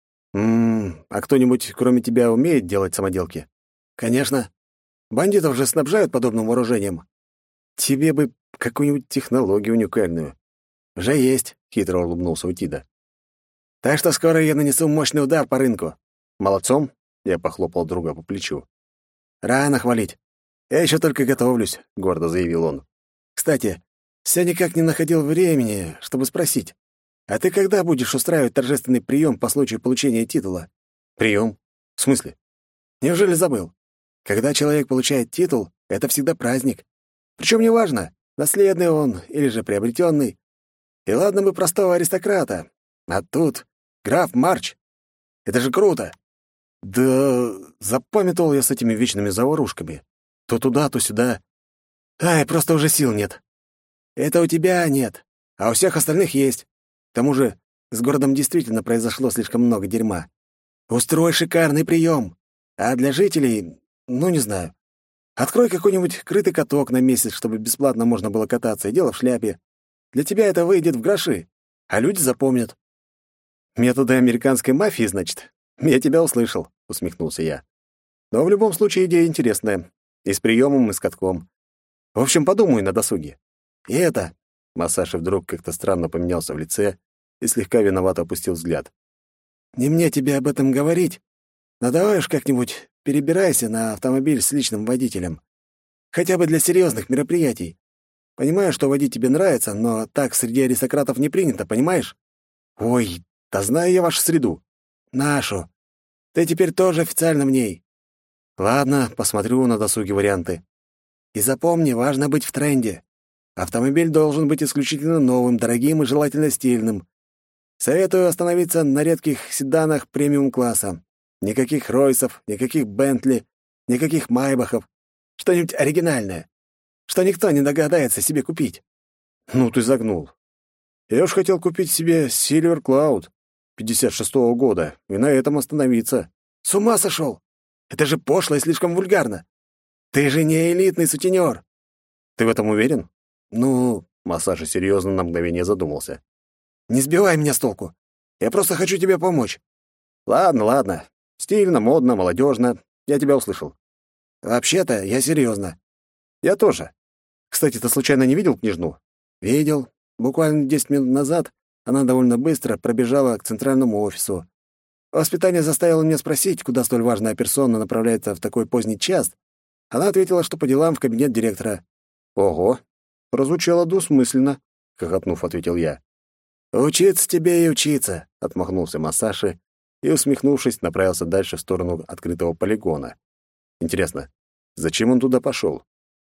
А кто-нибудь, кроме тебя, умеет делать самоделки? Конечно. Бандитов же снабжают подобным вооружением. Тебе бы какую-нибудь технологию уникальную. Уже есть, хитро улыбнулся Утида. Так что скоро я нанесу мощный удар по рынку. Молодцом, я похлопал друга по плечу. Рано хвалить. Я еще только готовлюсь, гордо заявил он. Кстати, все никак не находил времени, чтобы спросить. А ты когда будешь устраивать торжественный прием по случаю получения титула? Прием? В смысле? Неужели забыл? Когда человек получает титул, это всегда праздник. Причем неважно, наследный он или же приобретенный. И ладно бы простого аристократа. А тут граф Марч. Это же круто. Да запамятовал я с этими вечными заварушками. То туда, то сюда. Ай, просто уже сил нет. Это у тебя нет, а у всех остальных есть. К тому же с городом действительно произошло слишком много дерьма. Устрой шикарный прием. А для жителей, ну, не знаю. Открой какой-нибудь крытый каток на месяц, чтобы бесплатно можно было кататься, и дело в шляпе. Для тебя это выйдет в гроши, а люди запомнят. «Методы американской мафии, значит? Я тебя услышал», — усмехнулся я. «Но в любом случае идея интересная. И с приемом, и с катком. В общем, подумай на досуге». И это... Масаши вдруг как-то странно поменялся в лице и слегка виновато опустил взгляд. «Не мне тебе об этом говорить, Но давай уж как-нибудь перебирайся на автомобиль с личным водителем. Хотя бы для серьезных мероприятий. Понимаю, что водить тебе нравится, но так среди аристократов не принято, понимаешь? Ой, да знаю я вашу среду. Нашу. Ты теперь тоже официально в ней. Ладно, посмотрю на досуге варианты. И запомни, важно быть в тренде. Автомобиль должен быть исключительно новым, дорогим и желательно стильным. Советую остановиться на редких седанах премиум-класса. Никаких Ройсов, никаких Бентли, никаких Майбахов. Что-нибудь оригинальное, что никто не догадается себе купить. Ну ты загнул. Я уж хотел купить себе Silver Cloud 56-го года и на этом остановиться. С ума сошел? Это же пошло и слишком вульгарно. Ты же не элитный сутенер. Ты в этом уверен? Ну, Массаша серьезно на мгновение задумался. Не сбивай меня с толку. Я просто хочу тебе помочь. Ладно. Стильно, модно, молодежно. Я тебя услышал. Вообще-то, я серьезно. Я тоже. Кстати, ты случайно не видел княжну? Видел. Буквально 10 минут назад она довольно быстро пробежала к центральному офису. Воспитание заставило меня спросить, куда столь важная персона направляется в такой поздний час. Она ответила, что по делам в кабинет директора. Ого, прозвучало двусмысленно, хохотнув, ответил я. «Учиться тебе и учиться», — отмахнулся Масаши и, усмехнувшись, направился дальше в сторону открытого полигона. Интересно, зачем он туда пошел?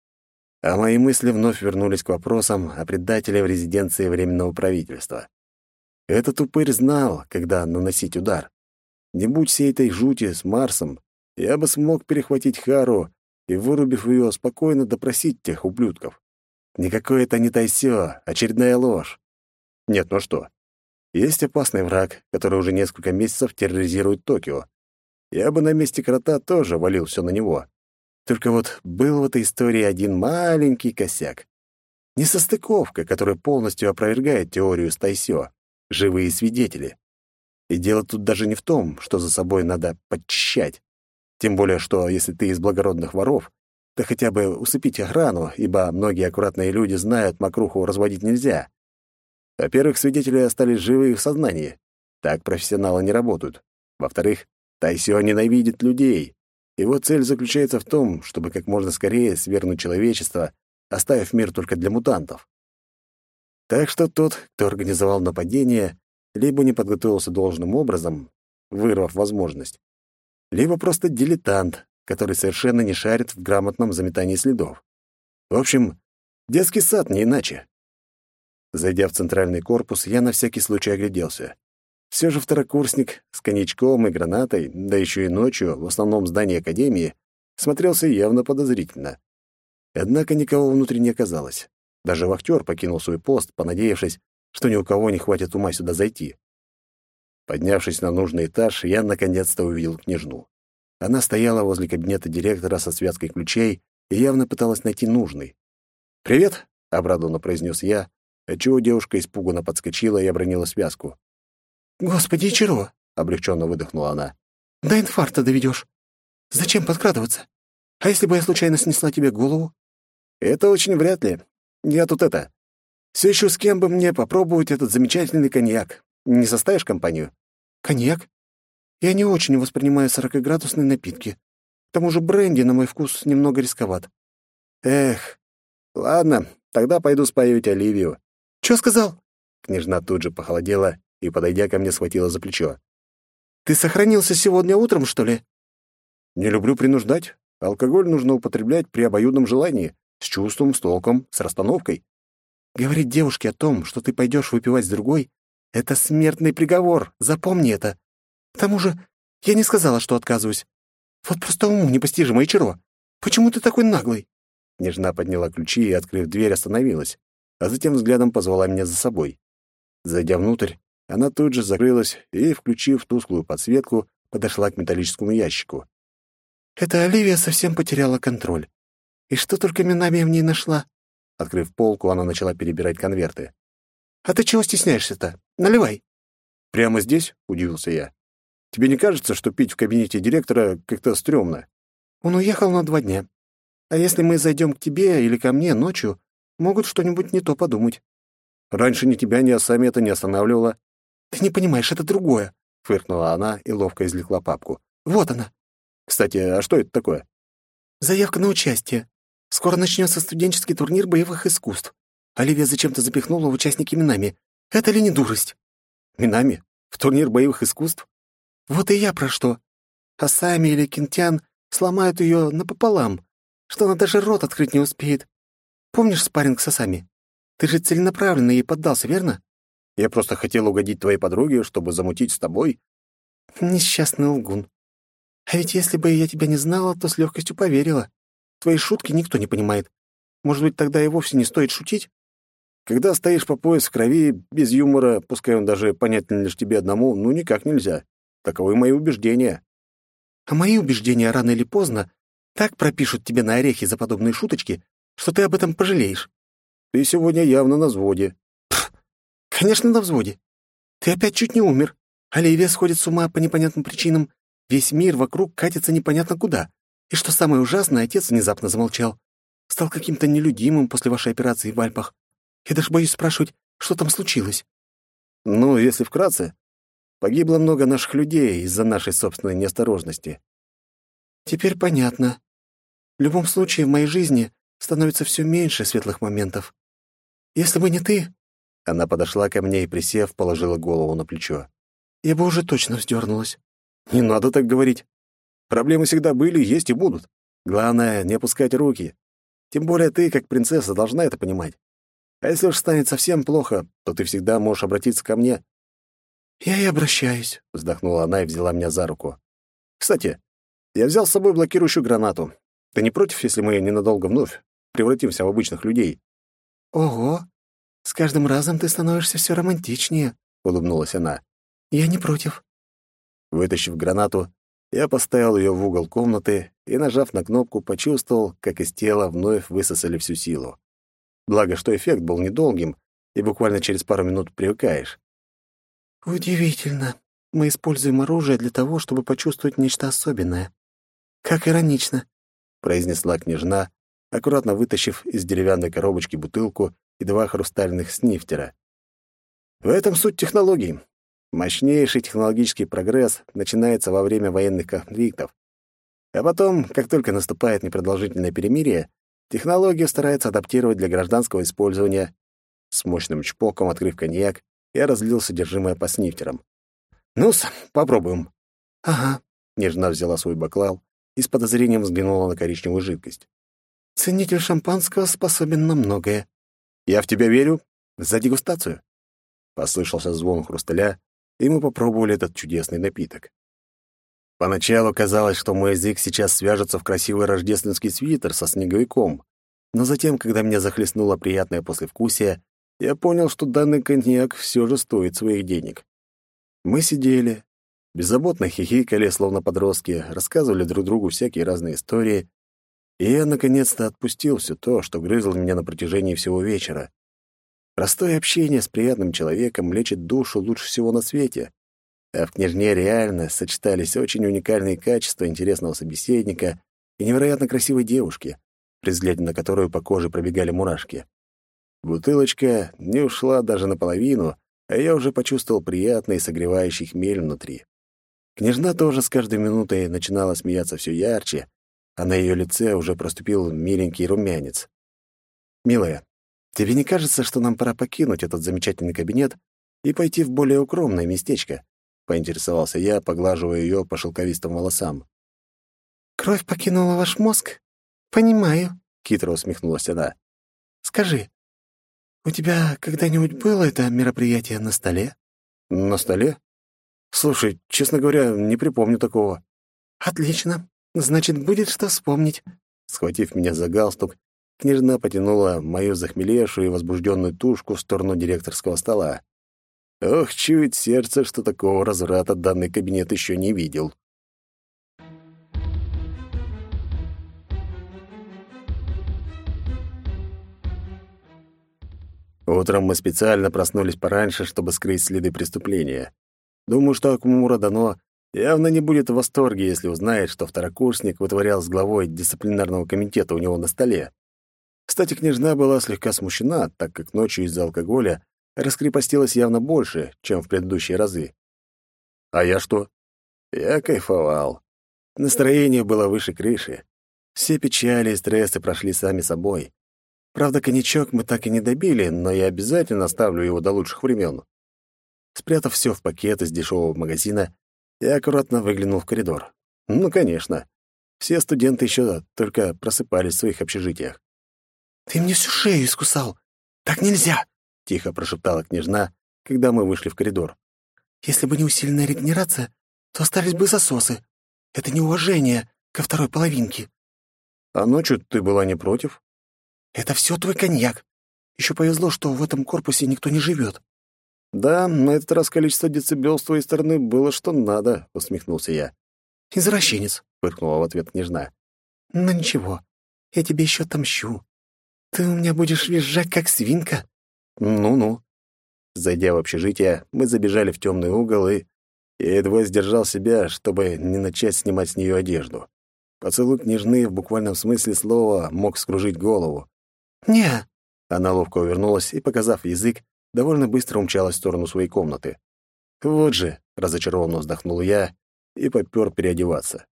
А мои мысли вновь вернулись к вопросам о предателе в резиденции Временного правительства. Этот упырь знал, когда наносить удар. Не будь всей этой жути с Марсом, я бы смог перехватить Хару и, вырубив ее, спокойно допросить тех ублюдков. Никакое это не Тайсё, очередная ложь. Нет, ну что? Есть опасный враг, который уже несколько месяцев терроризирует Токио. Я бы на месте крота тоже валил все на него. Только вот был в этой истории один маленький косяк. Несостыковка, которая полностью опровергает теорию с Тайсё. Живые свидетели. И дело тут даже не в том, что за собой надо подчищать. Тем более, что если ты из благородных воров, то хотя бы усыпить охрану, ибо многие аккуратные люди знают, мокруху разводить нельзя. Во-первых, свидетели остались живы и в сознании. Так профессионалы не работают. Во-вторых, Тайсё ненавидит людей. Его цель заключается в том, чтобы как можно скорее свергнуть человечество, оставив мир только для мутантов. Так что тот, кто организовал нападение, либо не подготовился должным образом, вырвав возможность, либо просто дилетант, который совершенно не шарит в грамотном заметании следов. В общем, детский сад не иначе. Зайдя в центральный корпус, я на всякий случай огляделся. Все же второкурсник с коньячком и гранатой, да еще и ночью, в основном здании академии, смотрелся явно подозрительно. Однако никого внутри не оказалось. Даже вахтер покинул свой пост, понадеявшись, что ни у кого не хватит ума сюда зайти. Поднявшись на нужный этаж, я наконец-то увидел княжну. Она стояла возле кабинета директора со связкой ключей и явно пыталась найти нужный. «Привет!» — обрадованно произнес я, отчего девушка испуганно подскочила и обронила связку. «Господи, Ичиро!» — облегченно выдохнула она. «До инфаркта доведешь. Зачем подкрадываться? А если бы я случайно снесла тебе голову?» «Это очень вряд ли. Я тут все ищу, с кем бы мне попробовать этот замечательный коньяк. Не составишь компанию?» «Коньяк? Я не очень воспринимаю 40-градусные напитки. К тому же бренди, на мой вкус, немного рисковат». «Эх, ладно, тогда пойду споить Оливию». «Чё сказал?» Княжна тут же похолодела и, подойдя ко мне, схватила за плечо. «Ты сохранился сегодня утром, что ли?» «Не люблю принуждать. Алкоголь нужно употреблять при обоюдном желании, с чувством, с толком, с расстановкой». «Говорить девушке о том, что ты пойдешь выпивать с другой, это смертный приговор, запомни это. К тому же я не сказала, что отказываюсь. Вот просто уму непостижимо, Ичиро. Почему ты такой наглый?» Княжна подняла ключи и, открыв дверь, остановилась, а затем взглядом позвала меня за собой. Зайдя внутрь, она тут же закрылась и, включив тусклую подсветку, подошла к металлическому ящику. «Эта Оливия совсем потеряла контроль. И что только минами я в ней нашла?» Открыв полку, она начала перебирать конверты. «А ты чего стесняешься-то? Наливай!» «Прямо здесь?» — удивился я. «Тебе не кажется, что пить в кабинете директора как-то стрёмно?» «Он уехал на 2 дня. А если мы зайдем к тебе или ко мне ночью, могут что-нибудь не то подумать». «Раньше ни тебя, ни Асами это не останавливало». «Ты не понимаешь, это другое», — фыркнула она и ловко извлекла папку. Вот она. Кстати, а что это такое? Заявка на участие. Скоро начнется студенческий турнир боевых искусств. Оливия зачем-то запихнула в участники Минами. Это ли не дурость? Минами? В турнир боевых искусств? Вот и я про что. Асами или Кинтян сломают ее напополам, что она даже рот открыть не успеет. Помнишь спарринг с Асами? Ты же целенаправленно ей поддался, верно? Я просто хотел угодить твоей подруге, чтобы замутить с тобой. Несчастный лгун. А ведь если бы я тебя не знала, то с легкостью поверила. Твои шутки никто не понимает. Может быть, тогда и вовсе не стоит шутить? Когда стоишь по пояс в крови, без юмора, пускай он даже понятен лишь тебе одному, ну никак нельзя. Таковы мои убеждения. А мои убеждения рано или поздно так пропишут тебе на орехи за подобные шуточки, что ты об этом пожалеешь. Ты сегодня явно на взводе. Конечно, на взводе. Ты опять чуть не умер. Оливия сходит с ума по непонятным причинам. Весь мир вокруг катится непонятно куда. И что самое ужасное, отец внезапно замолчал. Стал каким-то нелюдимым после вашей операции в Альпах. Я даже боюсь спрашивать, что там случилось. Ну, если вкратце, погибло много наших людей из-за нашей собственной неосторожности. Теперь понятно. В любом случае, в моей жизни становится все меньше светлых моментов. Если бы не ты, Она подошла ко мне и, присев, положила голову на плечо. я бы уже точно вздернулась. Не надо так говорить. Проблемы всегда были, есть и будут. Главное, не опускать руки. Тем более ты, как принцесса, должна это понимать. А если уж станет совсем плохо, то ты всегда можешь обратиться ко мне. Я и обращаюсь. Вздохнула она и взяла меня за руку. Кстати, я взял с собой блокирующую гранату. Ты не против, если мы ненадолго вновь превратимся в обычных людей? Ого, с каждым разом ты становишься все романтичнее, Улыбнулась она. я не против. Вытащив гранату, я поставил ее в угол комнаты и, нажав на кнопку, почувствовал, как из тела вновь высосали всю силу. Благо, что эффект был недолгим, и буквально через пару минут привыкаешь. Удивительно. Мы используем оружие для того, чтобы почувствовать нечто особенное. Как иронично, Произнесла княжна, аккуратно вытащив из деревянной коробочки бутылку и 2 хрустальных снифтера. В этом суть технологий. Мощнейший технологический прогресс начинается во время военных конфликтов. А потом, как только наступает непродолжительное перемирие, технологию стараются адаптировать для гражданского использования. С мощным чпоком, открыв коньяк, я разлил содержимое по снифтерам. «Ну-с, попробуем». Ага, Нежна взяла свой бокал и с подозрением взглянула на коричневую жидкость. ценитель шампанского способен на многое. «Я в тебя верю. За дегустацию». Послышался звон хрусталя, и мы попробовали этот чудесный напиток. Поначалу казалось, что мой язык сейчас свяжется в красивый рождественский свитер со снеговиком, но затем, когда меня захлестнуло приятное послевкусие, я понял, что данный коньяк все же стоит своих денег. Мы сидели, беззаботно хихикали, словно подростки, рассказывали друг другу всякие разные истории, и я наконец-то отпустил все то, что грызло меня на протяжении всего вечера. Простое общение с приятным человеком лечит душу лучше всего на свете, а в княжне реально сочетались очень уникальные качества интересного собеседника и невероятно красивой девушки, при взгляде на которую по коже пробегали мурашки. Бутылочка не ушла даже наполовину, а я уже почувствовал приятный согревающий хмель внутри. Княжна тоже с каждой минутой начинала смеяться все ярче, а на ее лице уже проступил миленький румянец. «Милая, тебе не кажется, что нам пора покинуть этот замечательный кабинет и пойти в более укромное местечко?» — поинтересовался я, поглаживая ее по шелковистым волосам. Кровь покинула ваш мозг? Понимаю, Хитро усмехнулась она. скажи, у тебя когда-нибудь было это мероприятие на столе? «На столе? Слушай, честно говоря, не припомню такого». Отлично. Значит, будет что вспомнить. Схватив меня за галстук, княжна потянула мою захмелевшую и возбужденную тушку в сторону директорского стола. Ох, чует сердце, что такого разврата данный кабинет еще не видел. Утром мы специально проснулись пораньше, чтобы скрыть следы преступления. Думаю, что Акумура Дано явно не будет в восторге, если узнает, что второкурсник вытворял с главой дисциплинарного комитета у него на столе. Кстати, княжна была слегка смущена, так как ночью из-за алкоголя раскрепостилась явно больше, чем в предыдущие разы. А я что? Я кайфовал. Настроение было выше крыши. Все печали и стрессы прошли сами собой. Правда, коньячок мы так и не добили, но я обязательно оставлю его до лучших времен. Спрятав все в пакет из дешевого магазина, я аккуратно выглянул в коридор. Ну, конечно. Все студенты еще только просыпались в своих общежитиях. «Ты мне всю шею искусал! Так нельзя!» — тихо прошептала княжна, когда мы вышли в коридор. «Если бы не усиленная регенерация, то остались бы засосы. Это неуважение ко второй половинке». «А ночью ты была не против?» «Это все твой коньяк. Еще повезло, что в этом корпусе никто не живет». «Да, на этот раз количество децибел с твоей стороны было что надо», — усмехнулся я. «Извращенец», — фыркнула в ответ княжна. «Но ничего, я тебе еще отомщу. Ты у меня будешь визжать, как свинка». «Ну-ну». Зайдя в общежитие, мы забежали в темный угол, и я едва сдержал себя, чтобы не начать снимать с нее одежду. Поцелуй княжны в буквальном смысле слова мог скружить голову. «Не». Она ловко увернулась и, показав язык, довольно быстро умчалась в сторону своей комнаты. «Вот же», — разочарованно вздохнул я и попёр переодеваться.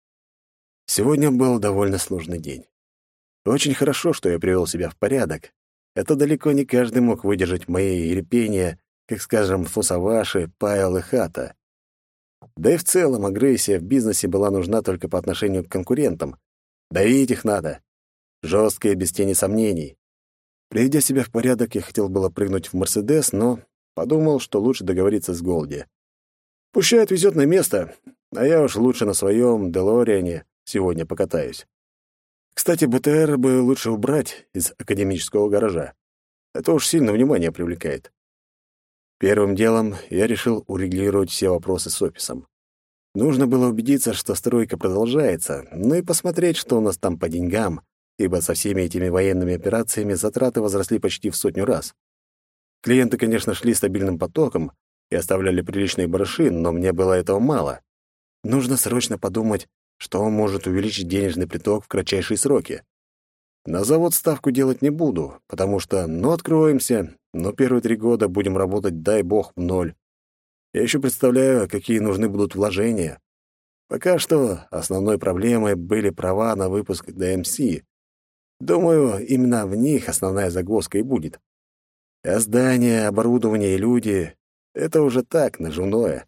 Сегодня был довольно сложный день. Очень хорошо, что я привел себя в порядок. Это далеко не каждый мог выдержать мои репения, как, скажем, Фусаваши, Павел и Хата. Да и в целом агрессия в бизнесе была нужна только по отношению к конкурентам. Давить их надо. Жестко и без тени сомнений. Приведя себя в порядок, я хотел было прыгнуть в «Мерседес», но подумал, что лучше договориться с Голди. Пущай отвезет на место, а я уж лучше на своем Делориане сегодня покатаюсь. Кстати, БТР бы лучше убрать из академического гаража. Это уж сильно внимание привлекает. Первым делом я решил урегулировать все вопросы с офисом. Нужно было убедиться, что стройка продолжается, ну и посмотреть, что у нас там по деньгам, ибо со всеми этими военными операциями затраты возросли почти в 100 раз. Клиенты, конечно, шли стабильным потоком и оставляли приличные барыши, но мне было этого мало. Нужно срочно подумать, что может увеличить денежный приток в кратчайшие сроки. На завод ставку делать не буду, потому что, откроемся, но первые 3 года будем работать, дай бог, в ноль. Я еще представляю, какие нужны будут вложения. Пока что основной проблемой были права на выпуск DMC. Думаю, именно в них основная загвоздка и будет. А здания, оборудование и люди — это уже так, наживное.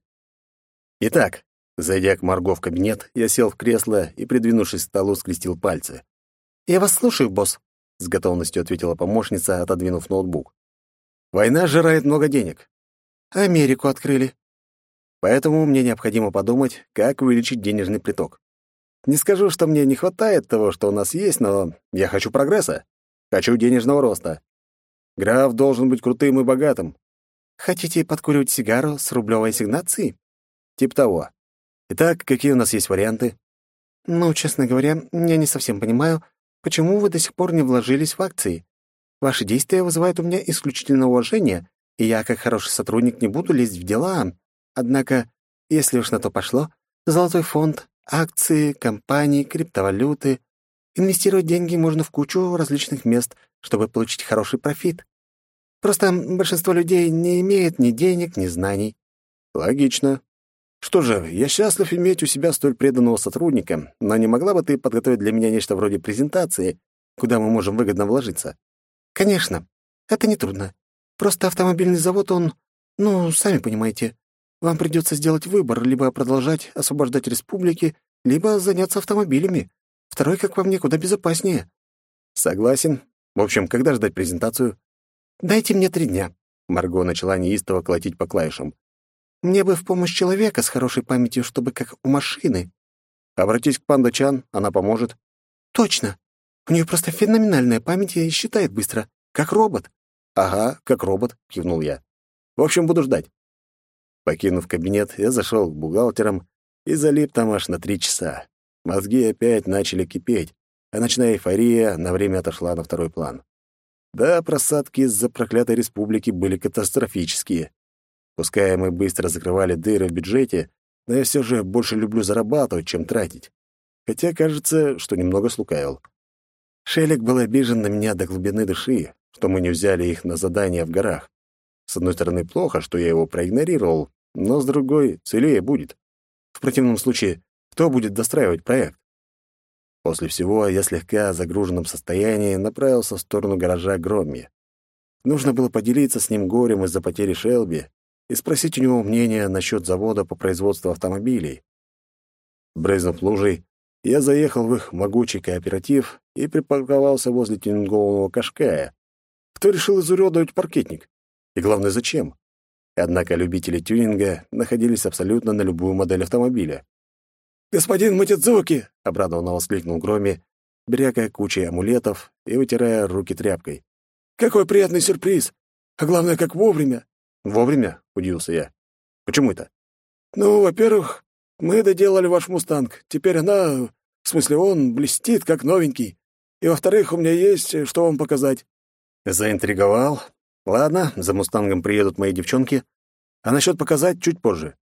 Итак, зайдя к Марго в кабинет, я сел в кресло и, придвинувшись к столу, скрестил пальцы. «Я вас слушаю, босс», — с готовностью ответила помощница, отодвинув ноутбук. «Война сжирает много денег. «Америку открыли». Поэтому мне необходимо подумать, как увеличить денежный приток. Не скажу, что мне не хватает того, что у нас есть, но я хочу прогресса. Хочу денежного роста. Граф должен быть крутым и богатым. «Хотите подкуривать сигару с рублевой ассигнацией?» Тип того. Итак, какие у нас есть варианты? «Ну, честно говоря, я не совсем понимаю, почему вы до сих пор не вложились в акции. Ваши действия вызывают у меня исключительное уважение, и я, как хороший сотрудник, не буду лезть в дела. Однако, если уж на то пошло, золотой фонд, акции, компании, криптовалюты. Инвестировать деньги можно в кучу различных мест, чтобы получить хороший профит. Просто большинство людей не имеет ни денег, ни знаний». Логично. Что же, я счастлив иметь у себя столь преданного сотрудника, но не могла бы ты подготовить для меня нечто вроде презентации, куда мы можем выгодно вложиться? «Конечно. Это нетрудно. Просто автомобильный завод, он... сами понимаете. Вам придется сделать выбор, либо продолжать освобождать республики, либо заняться автомобилями. Второй, как по мне, куда безопаснее». «Согласен. В общем, когда ждать презентацию?» «Дайте мне 3 дня». Марго начала неистово колотить по клавишам. «Мне бы в помощь человека с хорошей памятью, чтобы как у машины». «Обратись к Панда Чан, она поможет». «Точно. У нее просто феноменальная память и считает быстро, как робот». «Ага, как робот», — кивнул я. «В общем, буду ждать». Покинув кабинет, я зашел к бухгалтерам и залип там аж на 3 часа. Мозги опять начали кипеть, а ночная эйфория на время отошла на второй план. Да, просадки из-за проклятой республики были катастрофические. Пускай мы быстро закрывали дыры в бюджете, но я все же больше люблю зарабатывать, чем тратить. Хотя, кажется, что немного слукавил. Шелек был обижен на меня до глубины души, что мы не взяли их на задание в горах. С одной стороны, плохо, что я его проигнорировал, но с другой, целее будет. В противном случае Кто будет достраивать проект? После всего я слегка в загруженном состоянии направился в сторону гаража Громми. Нужно было поделиться с ним горем из-за потери Шелби и спросить у него мнения насчет завода по производству автомобилей. Брызнув лужей, я заехал в их могучий кооператив и припарковался возле тюнингованного Кашкая. Кто решил изуродовать паркетник? И главное, зачем? Однако любители тюнинга находились абсолютно на любую модель автомобиля. «Господин Матидзуки!» — обрадованно воскликнул Громи, брякая кучей амулетов и вытирая руки тряпкой. «Какой приятный сюрприз! А главное, как вовремя!» «Вовремя?» — удивился я. «Почему это?» «Ну, во-первых, мы доделали ваш «Мустанг». Теперь он блестит, как новенький. И, во-вторых, у меня есть, что вам показать». «Заинтриговал. Ладно, за «Мустангом» приедут мои девчонки. А насчет показать чуть позже».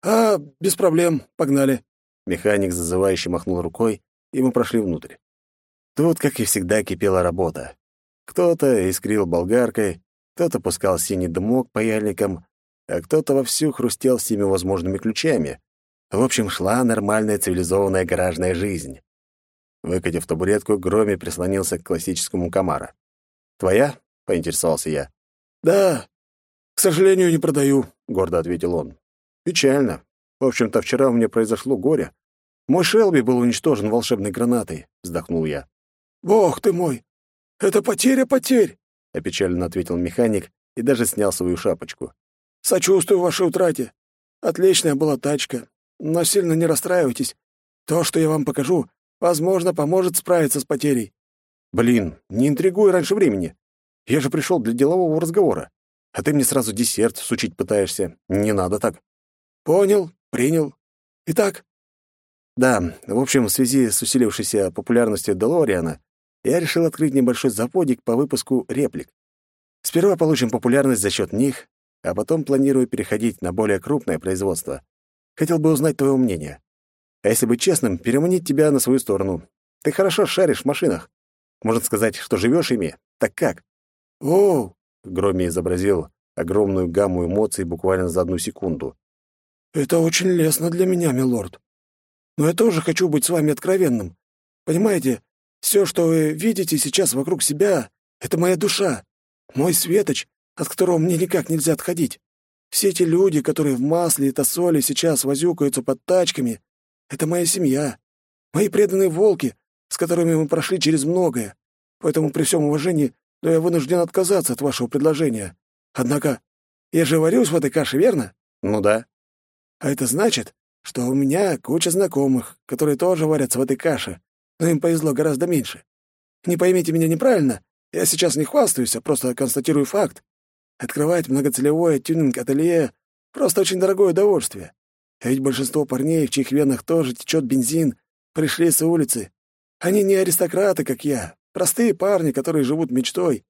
Без проблем. Погнали». Механик зазывающе махнул рукой, и мы прошли внутрь. Тут, как и всегда, кипела работа. Кто-то искрил болгаркой, кто-то пускал синий дымок паяльником, а кто-то вовсю хрустел всеми возможными ключами. В общем, шла нормальная цивилизованная гаражная жизнь. Выкатив табуретку, Громи прислонился к классическому Камаро. «Твоя?» — поинтересовался я. «Да, к сожалению, не продаю», — гордо ответил он. «Печально. В общем-то, вчера у меня произошло горе. Мой Шелби был уничтожен волшебной гранатой», — вздохнул я. «Бог ты мой! Это потеря потерь!» — опечаленно ответил механик и даже снял свою шапочку. «Сочувствую вашей утрате. Отличная была тачка. Но сильно не расстраивайтесь. То, что я вам покажу, возможно, поможет справиться с потерей». «Блин, не интригуй раньше времени. Я же пришел для делового разговора. А ты мне сразу десерт сучить пытаешься. Не надо так». «Понял, принял. Итак?» «Да, в общем, в связи с усилившейся популярностью Делориана я решил открыть небольшой заводик по выпуску реплик. Сперва получим популярность за счет них, а потом планирую переходить на более крупное производство. Хотел бы узнать твое мнение. А если быть честным, переманить тебя на свою сторону. Ты хорошо шаришь в машинах. Можно сказать, что живешь ими. Так как?» «Оу!» — Громи изобразил огромную гамму эмоций буквально за 1 секунду. «Это очень лестно для меня, милорд. Но я тоже хочу быть с вами откровенным. Понимаете, все, что вы видите сейчас вокруг себя, — это моя душа, мой светоч, от которого мне никак нельзя отходить. Все эти люди, которые в масле и тосоле сейчас возюкаются под тачками, — это моя семья, мои преданные волки, с которыми мы прошли через многое. Поэтому при всем уважении, но я вынужден отказаться от вашего предложения. Однако я же варюсь в этой каше, верно?» «Ну да». «А это значит, что у меня куча знакомых, которые тоже варятся в этой каше, но им повезло гораздо меньше. Не поймите меня неправильно, я сейчас не хвастаюсь, а просто констатирую факт. Открывать многоцелевое тюнинг-ателье — просто очень дорогое удовольствие. А ведь большинство парней, в чьих венах тоже течет бензин, пришли с улицы. Они не аристократы, как я, простые парни, которые живут мечтой.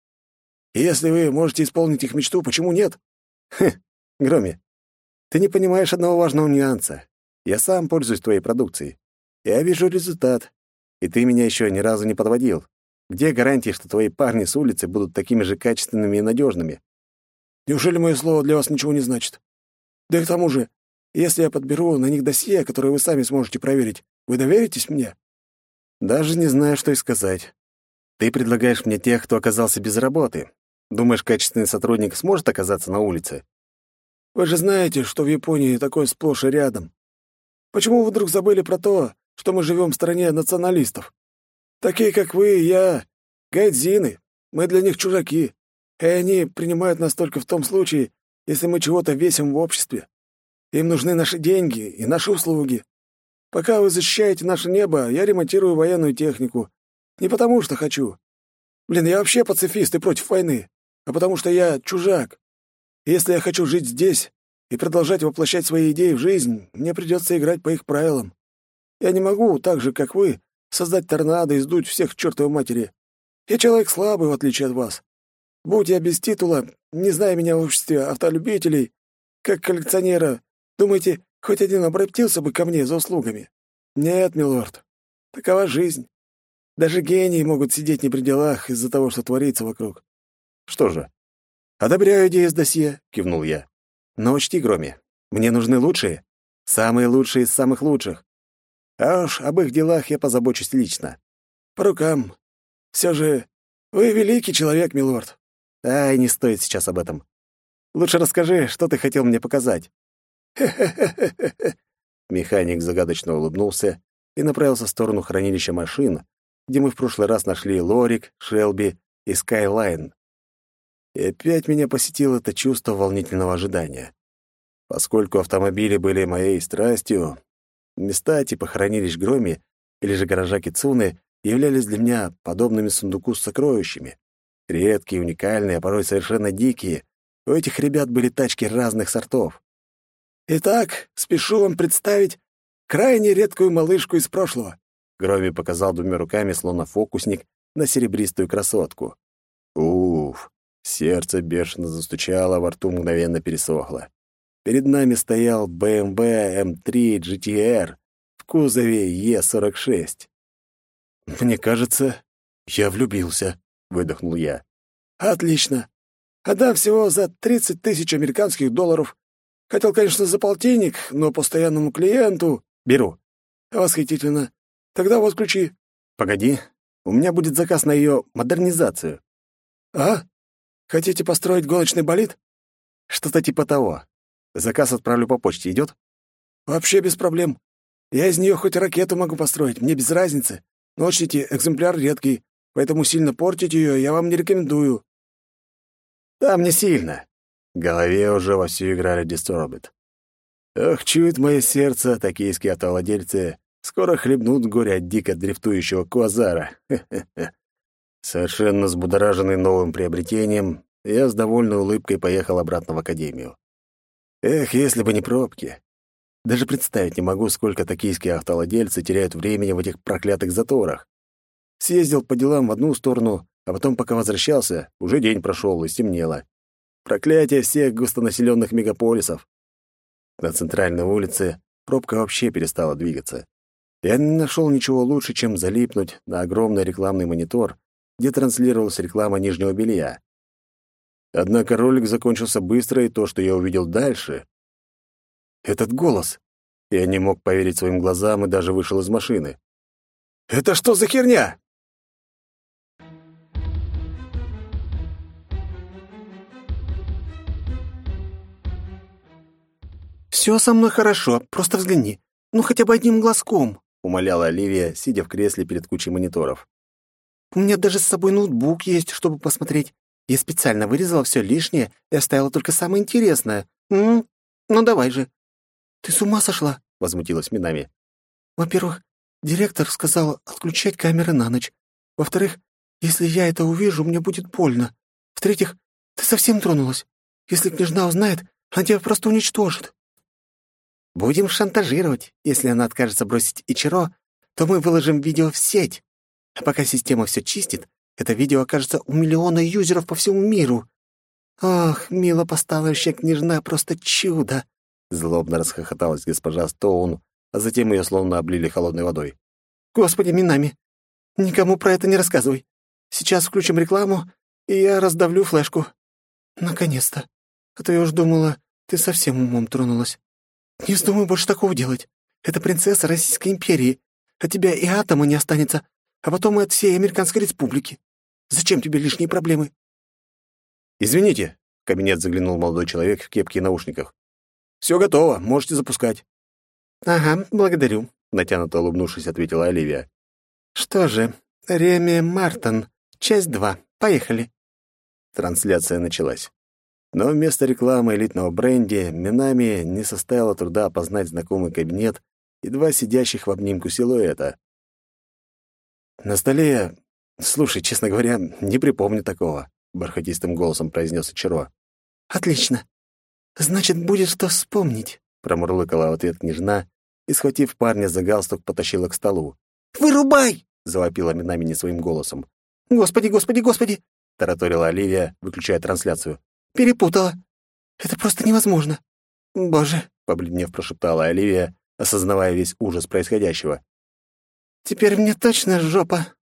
И если вы можете исполнить их мечту, почему нет?» Громи, ты не понимаешь одного важного нюанса. Я сам пользуюсь твоей продукцией. Я вижу результат. И ты меня еще ни разу не подводил. Где гарантии, что твои парни с улицы будут такими же качественными и надежными? Неужели мое слово для вас ничего не значит? Да и к тому же, если я подберу на них досье, которое вы сами сможете проверить, вы доверитесь мне?» Даже не знаю, что и сказать. Ты предлагаешь мне тех, кто оказался без работы. Думаешь, качественный сотрудник сможет оказаться на улице? Вы же знаете, что в Японии такое сплошь и рядом. Почему вы вдруг забыли про то, что мы живем в стране националистов? Такие, как вы и я, гайдзины, мы для них чужаки, и они принимают нас только в том случае, если мы чего-то весим в обществе. Им нужны наши деньги и наши услуги. Пока вы защищаете наше небо, я ремонтирую военную технику. Не потому что хочу. Блин, я вообще пацифист и против войны, а потому что я чужак. И если я хочу жить здесь и продолжать воплощать свои идеи в жизнь, мне придется играть по их правилам. Я не могу, так же, как вы, создать торнадо и сдуть всех к чертовой матери. Я человек слабый, в отличие от вас. Будь я без титула, не зная меня в обществе автолюбителей, как коллекционера, думаете, хоть один обратился бы ко мне за услугами? Нет, милорд, такова жизнь. Даже гении могут сидеть не при делах из-за того, что творится вокруг. Что же? «Одобряю идею с досье», — кивнул я. «Но учти, Громи, мне нужны лучшие. Самые лучшие из самых лучших. А уж об их делах я позабочусь лично. По рукам. Все же вы великий человек, милорд. Ай, не стоит сейчас об этом. Лучше расскажи, что ты хотел мне показать. Механик загадочно улыбнулся и направился в сторону хранилища машин, где мы в прошлый раз нашли Лорик, Шелби и Скайлайн. И опять меня посетило это чувство волнительного ожидания. Поскольку автомобили были моей страстью, места типа хранилищ Громи или же гаража Кицуны являлись для меня подобными сундуку с сокровищами. Редкие, уникальные, а порой совершенно дикие. У этих ребят были тачки разных сортов. Итак, спешу вам представить крайне редкую малышку из прошлого. Громи показал двумя руками, словно фокусник, на серебристую красотку. Уф, сердце бешено застучало, во рту мгновенно пересохло. Перед нами стоял BMW M3 GTR в кузове E46. «Мне кажется, я влюбился», — выдохнул я. Отлично. Отдам всего за 30 тысяч американских долларов. Хотел, конечно, за полтинник, но постоянному клиенту... Беру. Восхитительно. Тогда вот ключи. Погоди, у меня будет заказ на ее модернизацию. А? Хотите построить гоночный болид? Что-то типа того. Заказ отправлю по почте, идет? Вообще без проблем. Я из нее хоть ракету могу построить, мне без разницы. Но учтите, экземпляр редкий, поэтому сильно портить ее я вам не рекомендую. Там не сильно. В голове уже вовсю играли Disturbed. Ох, чует мое сердце, токийские автовладельцы скоро хлебнут горе от дико дрифтующего квазара. Совершенно взбудораженный новым приобретением, я с довольной улыбкой поехал обратно в академию. Эх, если бы не пробки. Даже представить не могу, сколько токийские автовладельцы теряют времени в этих проклятых заторах. Съездил по делам в одну сторону, а потом, пока возвращался, уже день прошел и стемнело. Проклятие всех густонаселенных мегаполисов. На центральной улице пробка вообще перестала двигаться. Я не нашел ничего лучше, чем залипнуть на огромный рекламный монитор, где транслировалась реклама нижнего белья. Однако ролик закончился быстро, и то, что я увидел дальше... Этот голос. Я не мог поверить своим глазам и даже вышел из машины. «Это что за херня?» «Все со мной хорошо, просто взгляни. Ну, хотя бы одним глазком», — умоляла Оливия, сидя в кресле перед кучей мониторов. «У меня даже с собой ноутбук есть, чтобы посмотреть. Я специально вырезала все лишнее и оставила только самое интересное. Ну, давай же». «Ты с ума сошла?» — возмутилась Минами. «Во-первых, директор сказал отключать камеры на ночь. Во-вторых, если я это увижу, мне будет больно. В-третьих, ты совсем тронулась. Если княжна узнает, она тебя просто уничтожит». «Будем шантажировать. Если она откажется бросить Ичиро, то мы выложим видео в сеть. А пока система все чистит, это видео окажется у миллиона юзеров по всему миру. Ох, мило поставляющая княжна, просто чудо!» Злобно расхохоталась госпожа Стоун, а затем ее словно облили холодной водой. «Господи, Минами, никому про это не рассказывай. Сейчас включим рекламу, и я раздавлю флешку. Наконец-то. А то я уж думала, ты совсем умом тронулась. Не вздумай больше такого делать. Это принцесса Российской империи. От тебя и атома не останется, а потом и от всей Американской республики. Зачем тебе лишние проблемы?» «Извините», — в кабинет заглянул молодой человек в кепке и наушниках. «Все готово, можете запускать». «Ага, благодарю», — натянуто улыбнувшись, ответила Оливия. «Что же, Реми Мартон, часть 2. Поехали». Трансляция началась. Но вместо рекламы элитного бренди Минами не составило труда опознать знакомый кабинет и два сидящих в обнимку силуэта. На столе... Слушай, честно говоря, не припомню такого, — бархатистым голосом произнес Ичиро. «Отлично. Значит, будет что вспомнить», — промурлыкала в ответ княжна и, схватив парня за галстук, потащила к столу. «Вырубай!» — завопила Минами не своим голосом. «Господи, господи, господи!» — тараторила Оливия, выключая трансляцию. «Перепутала. Это просто невозможно. Боже!» — побледнев прошептала Оливия, осознавая весь ужас происходящего. «Теперь мне точно жопа!»